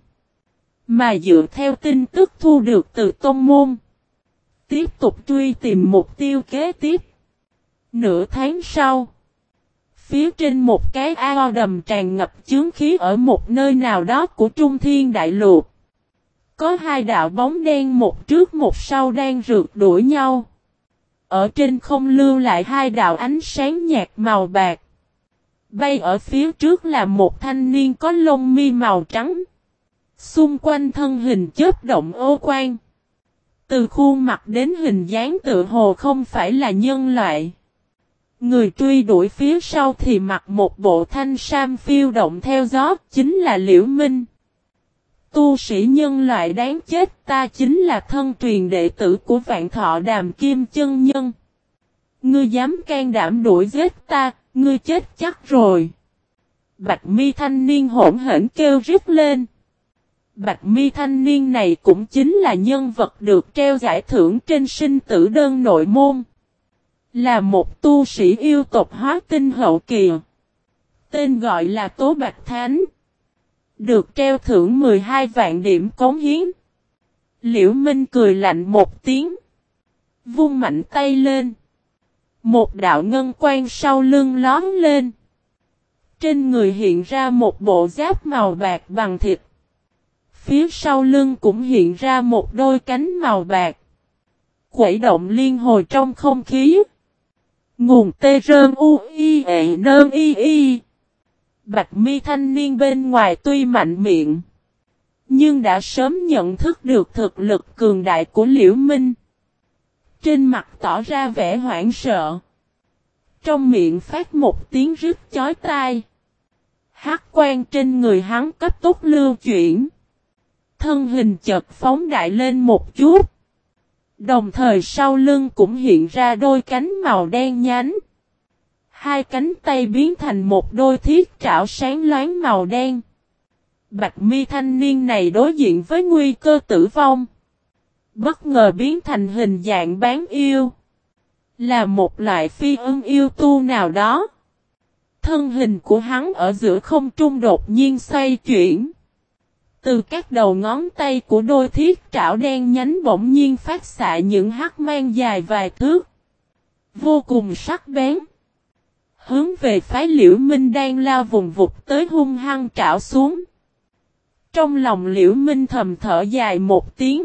Mà dựa theo tin tức thu được từ Tông Môn. Tiếp tục truy tìm mục tiêu kế tiếp. Nửa tháng sau. Phía trên một cái ao đầm tràn ngập chướng khí ở một nơi nào đó của Trung Thiên Đại Lục. Có hai đạo bóng đen một trước một sau đang rượt đuổi nhau. Ở trên không lưu lại hai đạo ánh sáng nhạt màu bạc. Bay ở phía trước là một thanh niên có lông mi màu trắng. Xung quanh thân hình chớp động ô quang. Từ khuôn mặt đến hình dáng tự hồ không phải là nhân loại. Người truy đuổi phía sau thì mặc một bộ thanh sam phiêu động theo gió, chính là Liễu Minh. Tu sĩ nhân loại đáng chết, ta chính là thân truyền đệ tử của Vạn Thọ Đàm Kim chân nhân. Ngươi dám can đảm đuổi giết ta, ngươi chết chắc rồi. Bạch mi thanh niên hỗn hển kêu rít lên. Bạch mi thanh niên này cũng chính là nhân vật được treo giải thưởng trên sinh tử đơn nội môn. Là một tu sĩ yêu tộc hóa tinh hậu kỳ. Tên gọi là Tố Bạch Thánh. Được treo thưởng 12 vạn điểm cống hiến. Liễu Minh cười lạnh một tiếng. Vung mạnh tay lên. Một đạo ngân quang sau lưng lóm lên. Trên người hiện ra một bộ giáp màu bạc bằng thịt. Phía sau lưng cũng hiện ra một đôi cánh màu bạc. Quẩy động liên hồi trong không khí. Nguồn tê rơn u y ệ nơn y y. Bạch mi thanh niên bên ngoài tuy mạnh miệng. Nhưng đã sớm nhận thức được thực lực cường đại của Liễu Minh. Trên mặt tỏ ra vẻ hoảng sợ. Trong miệng phát một tiếng rít chói tai. Hắc quang trên người hắn cấp tốc lưu chuyển. Thân hình chợt phóng đại lên một chút. Đồng thời sau lưng cũng hiện ra đôi cánh màu đen nhánh. Hai cánh tay biến thành một đôi thiết trảo sáng loáng màu đen. Bạch mi thanh niên này đối diện với nguy cơ tử vong. Bất ngờ biến thành hình dạng bán yêu. Là một loại phi ưng yêu tu nào đó. Thân hình của hắn ở giữa không trung đột nhiên xoay chuyển. Từ các đầu ngón tay của đôi thiết trảo đen nhánh bỗng nhiên phát xạ những hắc mang dài vài thước. Vô cùng sắc bén. Hướng về phái Liễu Minh đang lao vùng vụt tới hung hăng trảo xuống. Trong lòng Liễu Minh thầm thở dài một tiếng.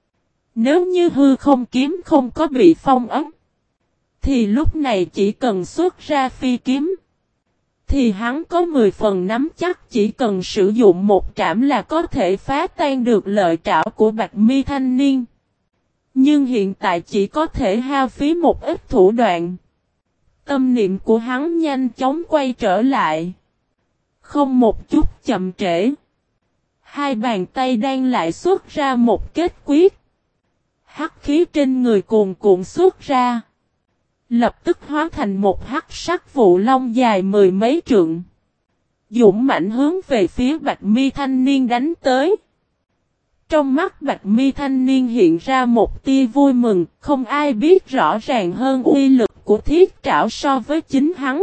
Nếu như hư không kiếm không có bị phong ấn, thì lúc này chỉ cần xuất ra phi kiếm. Thì hắn có 10 phần nắm chắc chỉ cần sử dụng một trảm là có thể phá tan được lợi trảo của Bạch mi thanh niên. Nhưng hiện tại chỉ có thể hao phí một ít thủ đoạn. Tâm niệm của hắn nhanh chóng quay trở lại. Không một chút chậm trễ. Hai bàn tay đang lại xuất ra một kết quyết. Hắc khí trên người cuồn cuộn xuất ra. Lập tức hóa thành một hắc sắc vụ long dài 10 mấy trượng. Dũng mãnh hướng về phía Bạch mi thanh niên đánh tới. Trong mắt Bạch mi thanh niên hiện ra một tia vui mừng, không ai biết rõ ràng hơn uy lực của thiết trảo so với chính hắn.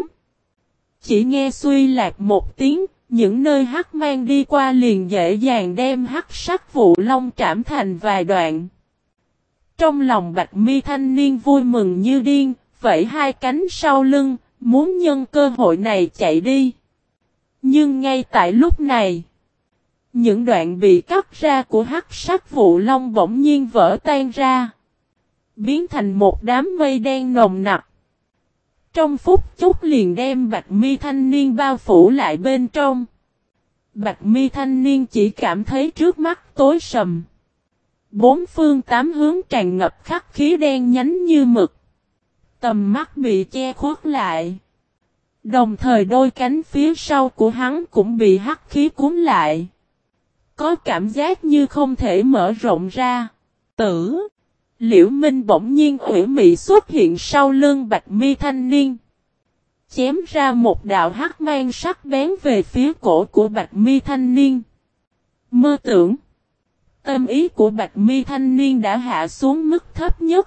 Chỉ nghe suy lạc một tiếng, những nơi hắc mang đi qua liền dễ dàng đem hắc sắc vụ long trảm thành vài đoạn. Trong lòng Bạch mi thanh niên vui mừng như điên, vẫy hai cánh sau lưng, muốn nhân cơ hội này chạy đi. Nhưng ngay tại lúc này, những đoạn bị cắt ra của hắc sắc vụ long bỗng nhiên vỡ tan ra, biến thành một đám mây đen nồng nặc. Trong phút chốc liền đem Bạch mi thanh niên bao phủ lại bên trong. Bạch mi thanh niên chỉ cảm thấy trước mắt tối sầm. Bốn phương tám hướng tràn ngập khắc khí đen nhánh như mực. Tầm mắt bị che khuất lại. Đồng thời đôi cánh phía sau của hắn cũng bị hắc khí cuốn lại. Có cảm giác như không thể mở rộng ra. Tử. Liễu Minh bỗng nhiên ủy mị xuất hiện sau lưng Bạch mi thanh niên. Chém ra một đạo hắc mang sắc bén về phía cổ của Bạch mi thanh niên. Mơ tưởng. Tâm ý của Bạch mi thanh niên đã hạ xuống mức thấp nhất.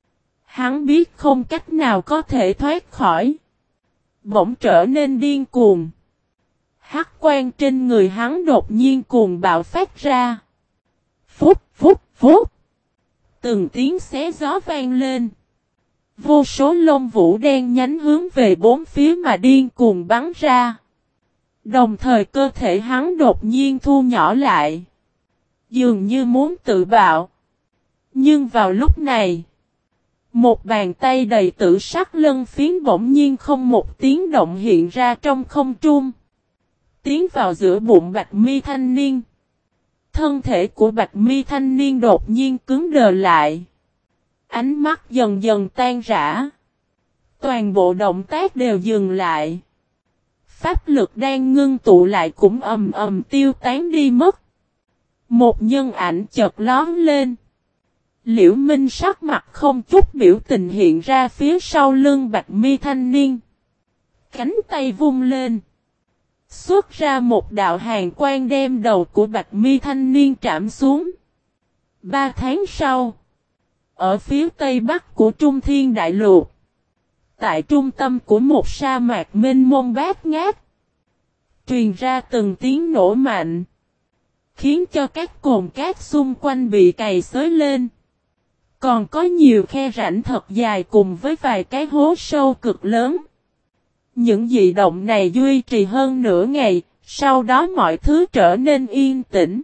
Hắn biết không cách nào có thể thoát khỏi. Bỗng trở nên điên cuồng. Hắc quan trên người hắn đột nhiên cuồng bạo phát ra. Phút phút phút. Từng tiếng xé gió vang lên. Vô số lông vũ đen nhánh hướng về bốn phía mà điên cuồng bắn ra. Đồng thời cơ thể hắn đột nhiên thu nhỏ lại. Dường như muốn tự bạo. Nhưng vào lúc này, một bàn tay đầy tử sắc lân phiến bỗng nhiên không một tiếng động hiện ra trong không trung. Tiến vào giữa bụng Bạch mi thanh niên. Thân thể của Bạch mi thanh niên đột nhiên cứng đờ lại. Ánh mắt dần dần tan rã. Toàn bộ động tác đều dừng lại. Pháp lực đang ngưng tụ lại cũng ầm ầm tiêu tán đi mất. Một nhân ảnh chợt lóm lên. Liễu Minh sắc mặt không chút biểu tình hiện ra phía sau lưng Bạch mi thanh niên. Cánh tay vung lên. Xuất ra một đạo hàn quang đem đầu của Bạch mi thanh niên trảm xuống. 3 tháng sau, ở phía tây bắc của Trung Thiên Đại Lục, tại trung tâm của một sa mạc mênh mông bát ngát, truyền ra từng tiếng nổ mạnh, khiến cho các cồn cát xung quanh bị cày xới lên. Còn có nhiều khe rãnh thật dài cùng với vài cái hố sâu cực lớn. Những dị động này duy trì hơn nửa ngày, sau đó mọi thứ trở nên yên tĩnh.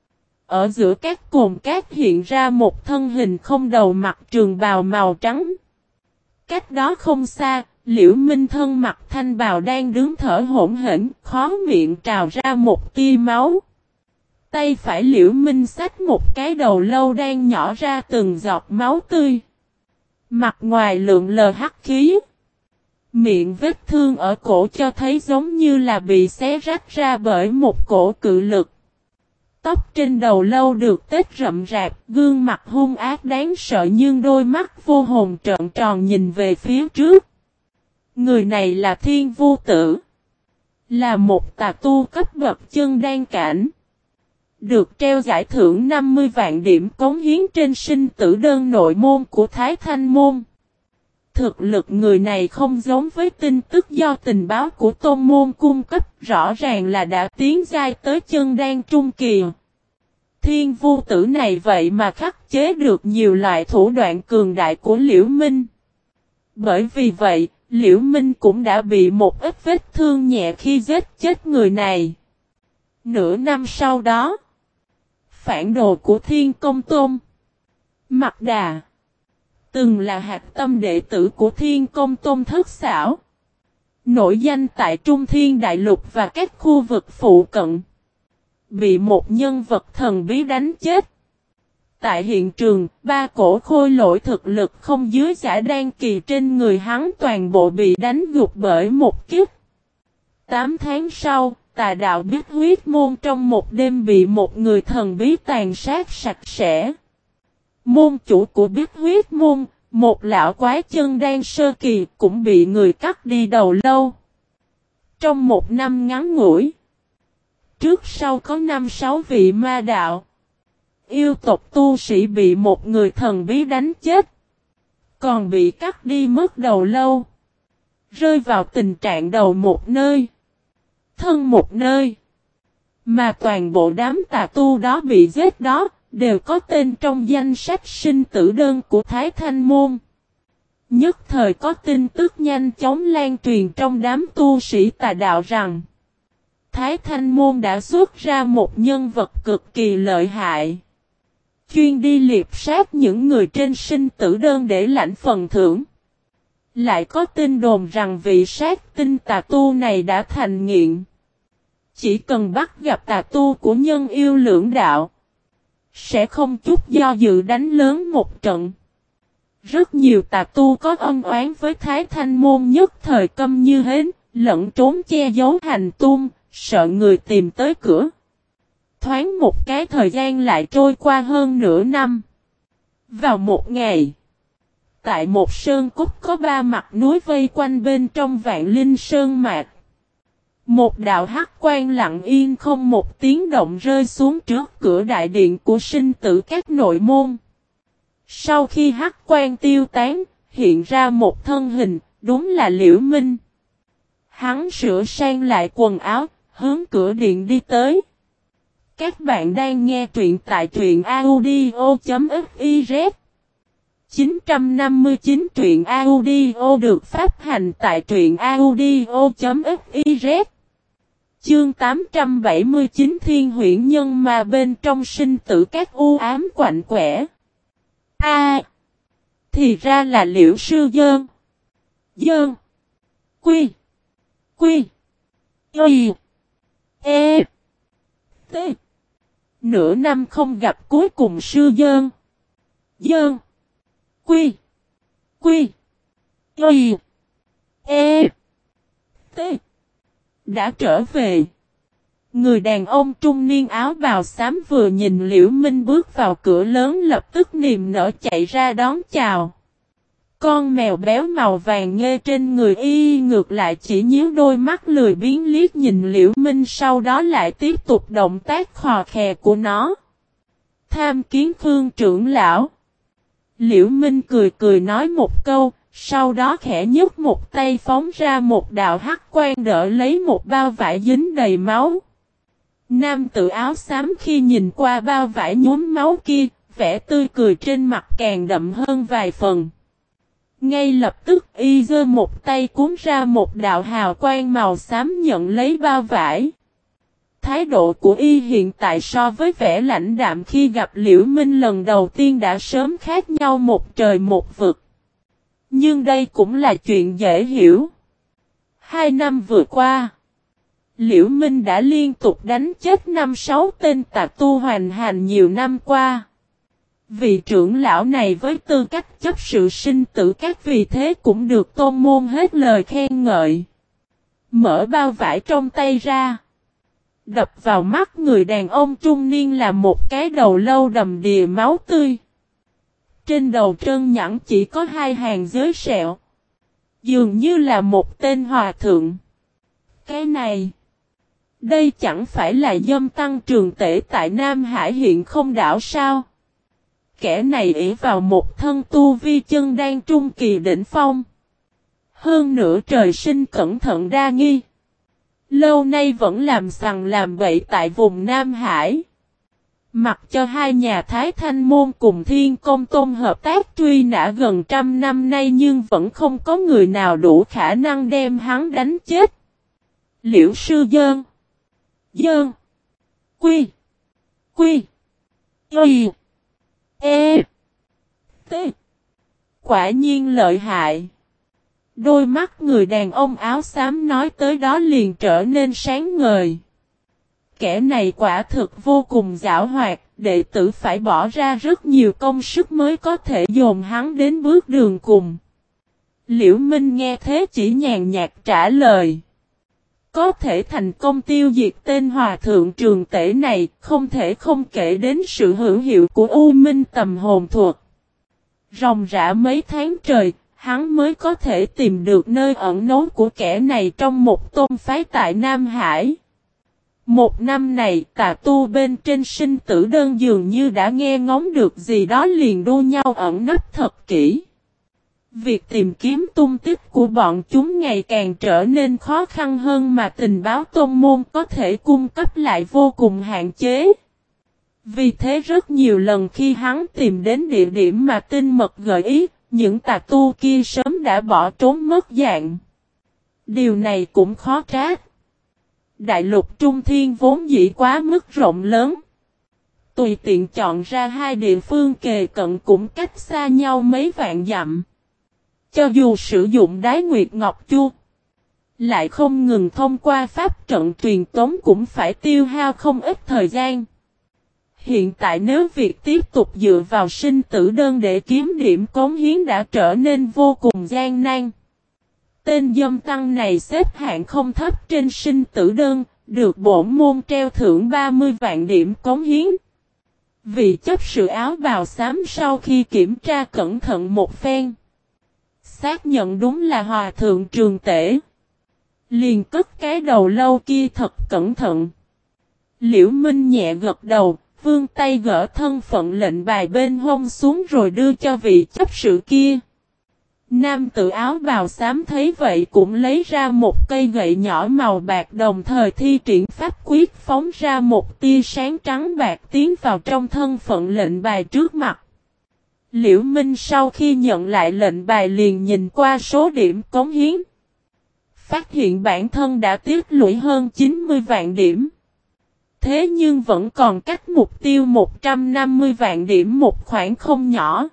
Ở giữa các cồn cát hiện ra một thân hình không đầu mặc trường bào màu trắng. Cách đó không xa, Liễu Minh thân mặc thanh bào đang đứng thở hổn hển, khó miệng trào ra một tia máu. Tay phải Liễu Minh xách một cái đầu lâu đang nhỏ ra từng giọt máu tươi. Mặt ngoài lượn lờ hắc khí. Miệng vết thương ở cổ cho thấy giống như là bị xé rách ra bởi một cổ cự lực. Tóc trên đầu lâu được tết rậm rạp, gương mặt hung ác đáng sợ nhưng đôi mắt vô hồn trợn tròn nhìn về phía trước. Người này là Thiên Vu Tử. Là một tà tu cấp bậc chân đan cảnh. Được treo giải thưởng 50 vạn điểm cống hiến trên sinh tử đơn nội môn của Thái Thanh Môn. Thực lực người này không giống với tin tức do tình báo của tôn môn cung cấp, rõ ràng là đã tiến giai tới chân đan trung kỳ. Thiên Vu Tử này vậy mà khắc chế được nhiều loại thủ đoạn cường đại của Liễu Minh. Bởi vì vậy, Liễu Minh cũng đã bị một ít vết thương nhẹ khi giết chết người này. Nửa năm sau đó, phản đồ của Thiên Công Tôn, Mạc Đà, từng là hạt tâm đệ tử của Thiên Công Tôn Thất Xảo, nổi danh tại Trung Thiên Đại Lục và các khu vực phụ cận, bị một nhân vật thần bí đánh chết. Tại hiện trường, 3 cổ khôi lỗi thực lực không dưới giả đan kỳ trên người hắn toàn bộ bị đánh gục bởi một kiếp. 8 tháng sau, tà đạo Biết Huyết Môn trong một đêm bị một người thần bí tàn sát sạch sẽ. Môn chủ của Biết Huyết Môn, một lão quái chân đan sơ kỳ cũng bị người cắt đi đầu lâu. Trong một năm ngắn ngủi, trước sau có 5-6 vị ma đạo, yêu tộc tu sĩ bị một người thần bí đánh chết, còn bị cắt đi mất đầu lâu, rơi vào tình trạng đầu một nơi, thân một nơi. Mà toàn bộ đám tà tu đó bị giết đó, đều có tên trong danh sách sinh tử đơn của Thái Thanh Môn. Nhất thời có tin tức nhanh chóng lan truyền trong đám tu sĩ tà đạo rằng Thái Thanh Môn đã xuất ra một nhân vật cực kỳ lợi hại, chuyên đi liệp sát những người trên sinh tử đơn để lãnh phần thưởng. Lại có tin đồn rằng vị sát tinh tà tu này đã thành nghiện. Chỉ cần bắt gặp tà tu của nhân yêu lưỡng đạo, sẽ không chút do dự đánh lớn một trận. Rất nhiều tà tu có ân oán với Thái Thanh Môn nhất thời câm như hến, lẫn trốn che giấu hành tung, sợ người tìm tới cửa. Thoáng một cái thời gian lại trôi qua hơn nửa năm. Vào một ngày, tại một sơn cốc có 3 mặt núi vây quanh bên trong Vạn Linh Sơn Mạc, một đạo hắc quang lặng yên không một tiếng động rơi xuống trước cửa đại điện của sinh tử các nội môn. Sau khi hắc quang tiêu tán, hiện ra một thân hình, đúng là Liễu Minh. Hắn sửa sang lại quần áo, hướng cửa điện đi tới. Các bạn đang nghe truyện tại truyện audio.fiz 959 truyện audio được phát hành tại truyện audio.fiz. Chương 879 Thiên Huyễn Nhân mà bên trong sinh tử các u ám quạnh quẻ. Thì ra là Liễu Sư Dơn. Dơn. Quy. Y. E. T. Nửa năm không gặp cuối cùng Sư Dơn. Dơn. Quy. Y. E. T. đã trở về. Người đàn ông trung niên áo bào xám vừa nhìn Liễu Minh bước vào cửa lớn lập tức niềm nở chạy ra đón chào. Con mèo béo màu vàng nghê trên người y ngược lại chỉ nhíu đôi mắt lười biếng liếc nhìn Liễu Minh, sau đó lại tiếp tục động tác khò khè của nó. Tham kiến Khương trưởng lão. Liễu Minh cười cười nói một câu, sau đó khẽ nhấc một tay phóng ra một đạo hắc quang đỡ lấy một bao vải dính đầy máu. Nam tử áo xám khi nhìn qua bao vải nhuốm máu kia, vẻ tươi cười trên mặt càng đậm hơn vài phần. Ngay lập tức y giơ một tay cuốn ra một đạo hào quang màu xám nhận lấy bao vải. Thái độ của y hiện tại so với vẻ lãnh đạm khi gặp Liễu Minh lần đầu tiên đã sớm khác nhau một trời một vực. Nhưng đây cũng là chuyện dễ hiểu. 2 năm vừa qua, Liễu Minh đã liên tục đánh chết 5-6 tên tà tu hoành hành nhiều năm qua. Vị trưởng lão này với tư cách chấp sự sinh tử các vì thế cũng được tôn môn hết lời khen ngợi. Mở bao vải trong tay ra, Đập vào mắt người đàn ông trung niên là một cái đầu lâu đầm đìa máu tươi. Trên đầu trơn nhẵn chỉ có hai hàng giới sẹo. Dường như là một tên hòa thượng. Cái này, đây chẳng phải là Dâm Tăng Trường Tể tại Nam Hải hiện không đảo sao? Kẻ này ỷ vào một thân tu vi chân đang trung kỳ đỉnh phong. Hơn nữa trời sinh cẩn thận đa nghi. Lâu nay vẫn làm sằng làm bậy tại vùng Nam Hải. Mặc cho hai nhà Thái Thanh Môn cùng Thiên Công Tôn hợp tác truy nã gần 100 năm nay nhưng vẫn không có người nào đủ khả năng đem hắn đánh chết. Liễu Sư Dơn. Dơn. Quy. Quy. Y. E. T. Quả nhiên lợi hại. Đôi mắt người đàn ông áo xám nói tới đó liền trở nên sáng ngời. Kẻ này quả thực vô cùng giảo hoạt, đệ tử phải bỏ ra rất nhiều công sức mới có thể dồn hắn đến bước đường cùng. Liễu Minh nghe thế chỉ nhàn nhạt trả lời. Có thể thành công tiêu diệt tên hòa thượng Trường Tể này, không thể không kể đến sự hữu hiệu của U Minh Tầm Hồn Thuật. Ròng rã mấy tháng trời, hắn mới có thể tìm được nơi ẩn náu của kẻ này trong một tôn phái tại Nam Hải. Một năm này, tà tu bên trên sinh tử đơn dường như đã nghe ngóng được gì đó liền đua nhau ẩn nấp thật kỹ. Việc tìm kiếm tung tích của bọn chúng ngày càng trở nên khó khăn hơn mà tình báo tôn môn có thể cung cấp lại vô cùng hạn chế. Vì thế rất nhiều lần khi hắn tìm đến địa điểm mà tinh mật gợi ý, những tà tu kia sớm đã bỏ trốn mất dạng. Điều này cũng khó trách. Đại lục Trung Thiên vốn dĩ quá mức rộng lớn. Tùy tiện chọn ra hai địa phương kề cận cũng cách xa nhau mấy vạn dặm. Cho dù sử dụng Đái Nguyệt Ngọc Chu, lại không ngừng thông qua pháp trận truyền tống cũng phải tiêu hao không ít thời gian. Hiện tại nếu việc tiếp tục dựa vào sinh tử đơn để kiếm điểm cống hiến đã trở nên vô cùng gian nan. Tên Dâm Tăng này xếp hạng không thấp trên sinh tử đơn, được bổn môn treo thưởng 30 vạn điểm cống hiến. Vị chấp sự áo bào xám sau khi kiểm tra cẩn thận một phen, xác nhận đúng là hòa thượng Trường Tể. Liền cất cái đầu lâu kia thật cẩn thận. Liễu Minh nhẹ gật đầu, vươn tay gỡ thân phận lệnh bài bên hông xuống rồi đưa cho vị chấp sự kia. Nam tử áo bào xám thấy vậy cũng lấy ra một cây gậy nhỏ màu bạc đồng thời thi triển pháp quyết phóng ra một tia sáng trắng bạc tiến vào trong thân phận lệnh bài trước mặt. Liễu Minh sau khi nhận lại lệnh bài liền nhìn qua số điểm cống hiến. Phát hiện bản thân đã tiết lũy hơn 90 vạn điểm. Thế nhưng vẫn còn cách mục tiêu 150 vạn điểm một khoảng không nhỏ.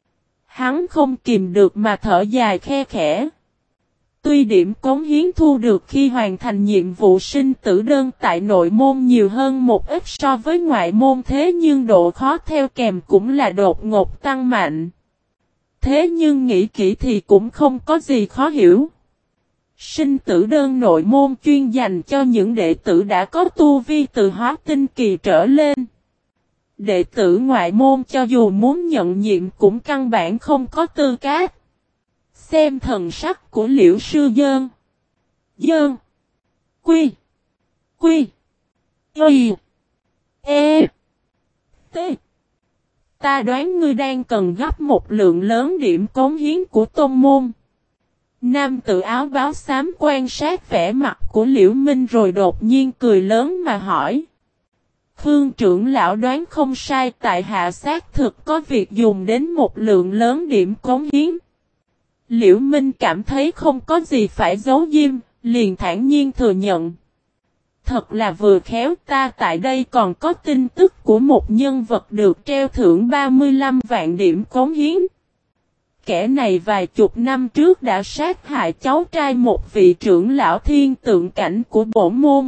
Hắn không kìm được mà thở dài khe khẽ. Tuy điểm cống hiến thu được khi hoàn thành nhiệm vụ sinh tử đơn tại nội môn nhiều hơn một ít so với ngoại môn thế nhưng độ khó theo kèm cũng là đột ngột tăng mạnh. Thế nhưng nghĩ kỹ thì cũng không có gì khó hiểu. Sinh tử đơn nội môn chuyên dành cho những đệ tử đã có tu vi từ hóa tinh kỳ trở lên. Đệ tử ngoại môn cho dù muốn nhận nhiệm cũng căn bản không có tư cách. Xem thần sắc của Liễu Sư Dơn. Dơn. Quy. Quy. Y. E. T. Ta đoán ngươi đang cần gấp một lượng lớn điểm cống hiến của tôn môn. Nam tử áo báo xám quan sát vẻ mặt của Liễu Minh rồi đột nhiên cười lớn mà hỏi. Khương trưởng lão đoán không sai, tại hạ xác thực có việc dùng đến một lượng lớn điểm cống hiến. Liễu Minh cảm thấy không có gì phải giấu diêm, liền thản nhiên thừa nhận. Thật là vừa khéo, ta tại đây còn có tin tức của một nhân vật được treo thưởng 35 vạn điểm cống hiến. Kẻ này vài chục năm trước đã sát hại cháu trai một vị trưởng lão thiên tượng cảnh của bổn môn.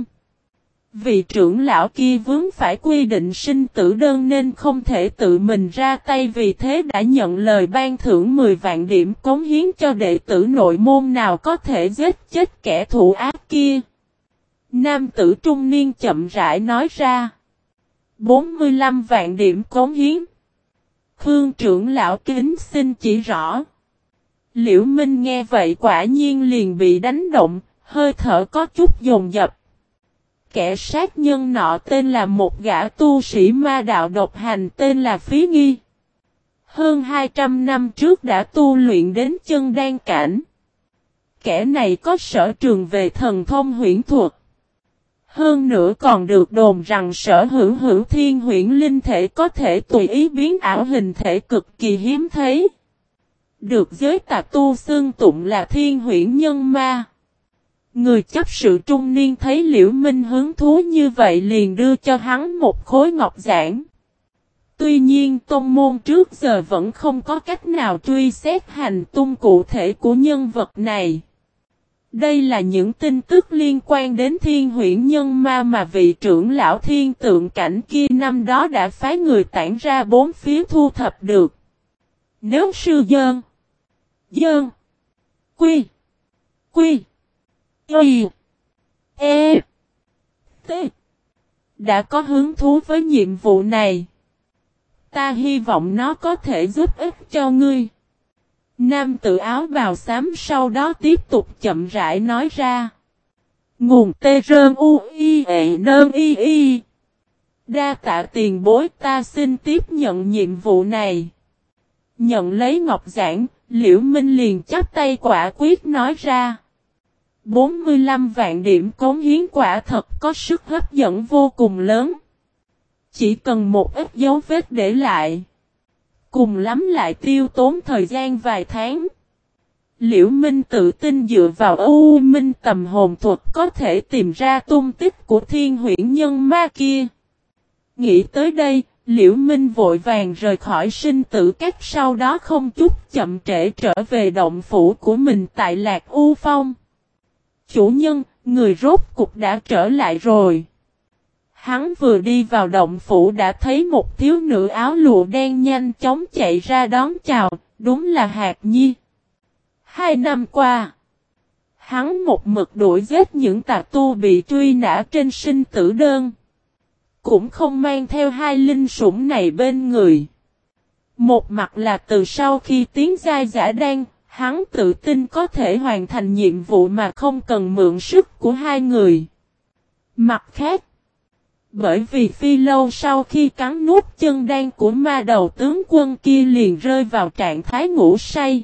Vị trưởng lão kia vướng phải quy định sinh tử đơn nên không thể tự mình ra tay, vì thế đã nhận lời ban thưởng 10 vạn điểm cống hiến cho đệ tử nội môn nào có thể giết chết kẻ thủ ác kia. Nam tử trung niên chậm rãi nói ra. 45 vạn điểm cống hiến. Khương trưởng lão kính xin chỉ rõ. Liễu Minh nghe vậy quả nhiên liền bị đánh động, hơi thở có chút dồn dập. Kẻ sát nhân nọ tên là một gã tu sĩ ma đạo độc hành tên là Phí Nghi. Hơn 200 năm trước đã tu luyện đến chân đan cảnh. Kẻ này có sở trường về thần thông huyễn thuật. Hơn nữa còn được đồn rằng sở hữu thiên huyễn linh thể có thể tùy ý biến ảo hình thể cực kỳ hiếm thấy. Được giới tà tu xưng tụng là thiên huyễn nhân ma. Người chấp sự trung niên thấy Liễu Minh hứng thú như vậy liền đưa cho hắn một khối ngọc giản. Tuy nhiên tông môn trước giờ vẫn không có cách nào truy xét hành tung cụ thể của nhân vật này. Đây là những tin tức liên quan đến thiên huyễn nhân ma mà vị trưởng lão thiên tượng cảnh kia năm đó đã phái người tản ra bốn phía thu thập được. Nếu sư dơn, quy, y, t, đã có hứng thú với nhiệm vụ này. Ta hy vọng nó có thể giúp ích cho ngươi. Nam tử áo bào xám sau đó tiếp tục chậm rãi nói ra. Nguồn tê rơn u y ệ nơn y y. Đa tạ tiền bối, ta xin tiếp nhận nhiệm vụ này. Nhận lấy ngọc giản, Liễu Minh liền chắp tay quả quyết nói ra. 45 vạn điểm cống hiến quả thật có sức hấp dẫn vô cùng lớn. Chỉ cần một ít dấu vết để lại. Cùng lắm lại tiêu tốn thời gian vài tháng. Liễu Minh tự tin dựa vào U Minh tầm hồn thuật có thể tìm ra tung tích của thiên huyễn nhân ma kia. Nghĩ tới đây, Liễu Minh vội vàng rời khỏi sinh tử các, sau đó không chút chậm trễ trở về động phủ của mình tại Lạc U Phong. Chủ nhân, người rốt cục đã trở lại rồi. Hắn vừa đi vào động phủ đã thấy một thiếu nữ áo lụa đen nhanh chóng chạy ra đón chào, đúng là Hạc Nhi. 2 năm qua, hắn một mực đuổi giết những tà tu bị truy nã trên sinh tử đơn. Cũng không mang theo hai linh sủng này bên người. Một mặt là từ sau khi tiến giai giả đan, hắn tự tin có thể hoàn thành nhiệm vụ mà không cần mượn sức của hai người. Mặt khác, bởi vì phi lâu sau khi cắn nuốt chân đan của ma đầu tướng quân kia liền rơi vào trạng thái ngủ say.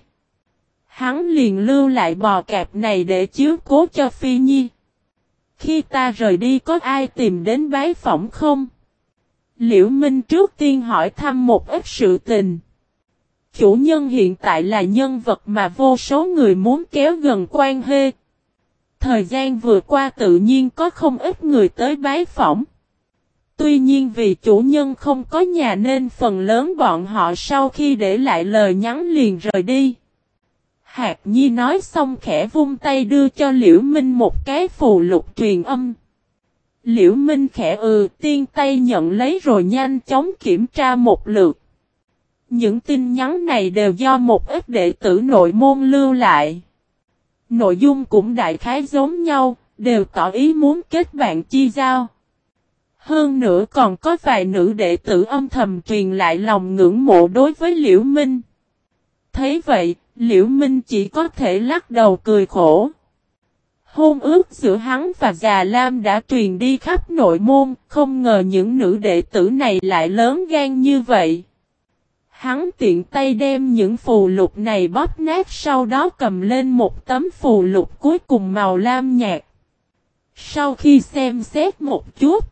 Hắn liền lưu lại bò cạp này để chiếu cố cho Phi Nhi. Khi ta rời đi có ai tìm đến bái phỏng không? Liễu Minh trước tiên hỏi thăm một ít sự tình. Chủ nhân hiện tại là nhân vật mà vô số người muốn kéo gần quan hệ. Thời gian vừa qua tự nhiên có không ít người tới bái phỏng. Tuy nhiên vì chủ nhân không có nhà nên phần lớn bọn họ sau khi để lại lời nhắn liền rời đi. Hạc Nhi nói xong khẽ vung tay đưa cho Liễu Minh một cái phù lục truyền âm. Liễu Minh khẽ tiên tay nhận lấy rồi nhanh chóng kiểm tra một lượt. Những tin nhắn này đều do một ít đệ tử nội môn lưu lại. Nội dung cũng đại khái giống nhau, đều tỏ ý muốn kết bạn chi giao. Hơn nữa còn có vài nữ đệ tử âm thầm truyền lại lòng ngưỡng mộ đối với Liễu Minh. Thấy vậy, Liễu Minh chỉ có thể lắc đầu cười khổ. Hôn ước giữa hắn và Già Lam đã truyền đi khắp nội môn, không ngờ những nữ đệ tử này lại lớn gan như vậy. Hắn tiện tay đem những phù lục này bóp nát, sau đó cầm lên một tấm phù lục cuối cùng màu lam nhạt. Sau khi xem xét một chút,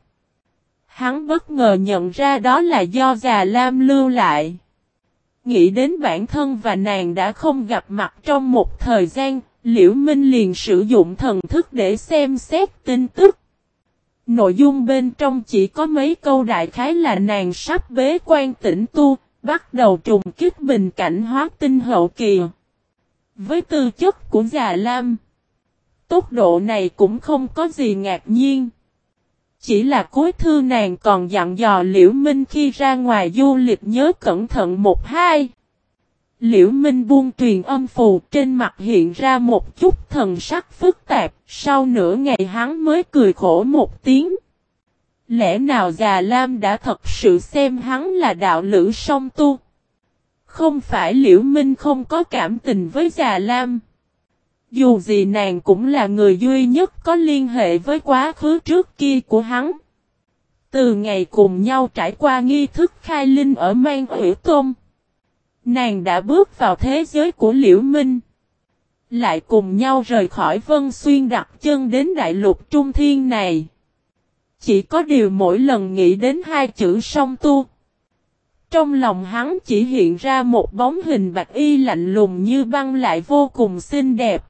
hắn bất ngờ nhận ra đó là do Già Lam lưu lại. Nghĩ đến bản thân và nàng đã không gặp mặt trong một thời gian, Liễu Minh liền sử dụng thần thức để xem xét tin tức. Nội dung bên trong chỉ có mấy câu đại khái là nàng sắp bế quan tĩnh tu, bắt đầu trùng kích bình cảnh hóa tinh hậu kỳ. Với tư chất của Già Lam, tốc độ này cũng không có gì ngạc nhiên. Chỉ là cuối thư nàng còn dặn dò Liễu Minh khi ra ngoài du lịch nhớ cẩn thận 1-2. Liễu Minh buông truyền âm phù, trên mặt hiện ra một chút thần sắc phức tạp, sau nửa ngày hắn mới cười khổ một tiếng. Lẽ nào Già Lam đã thật sự xem hắn là đạo lữ song tu? Không phải Liễu Minh không có cảm tình với Già Lam. Dù gì nàng cũng là người duy nhất có liên hệ với quá khứ trước kia của hắn. Từ ngày cùng nhau trải qua nghi thức khai linh ở Mang Ủy Tôn, nàng đã bước vào thế giới của Liễu Minh. Lại cùng nhau rời khỏi Vân Xuyên đặt chân đến đại lục Trung Thiên này. Chỉ có điều mỗi lần nghĩ đến hai chữ song tu, trong lòng hắn chỉ hiện ra một bóng hình bạch y lạnh lùng như băng lại vô cùng xinh đẹp.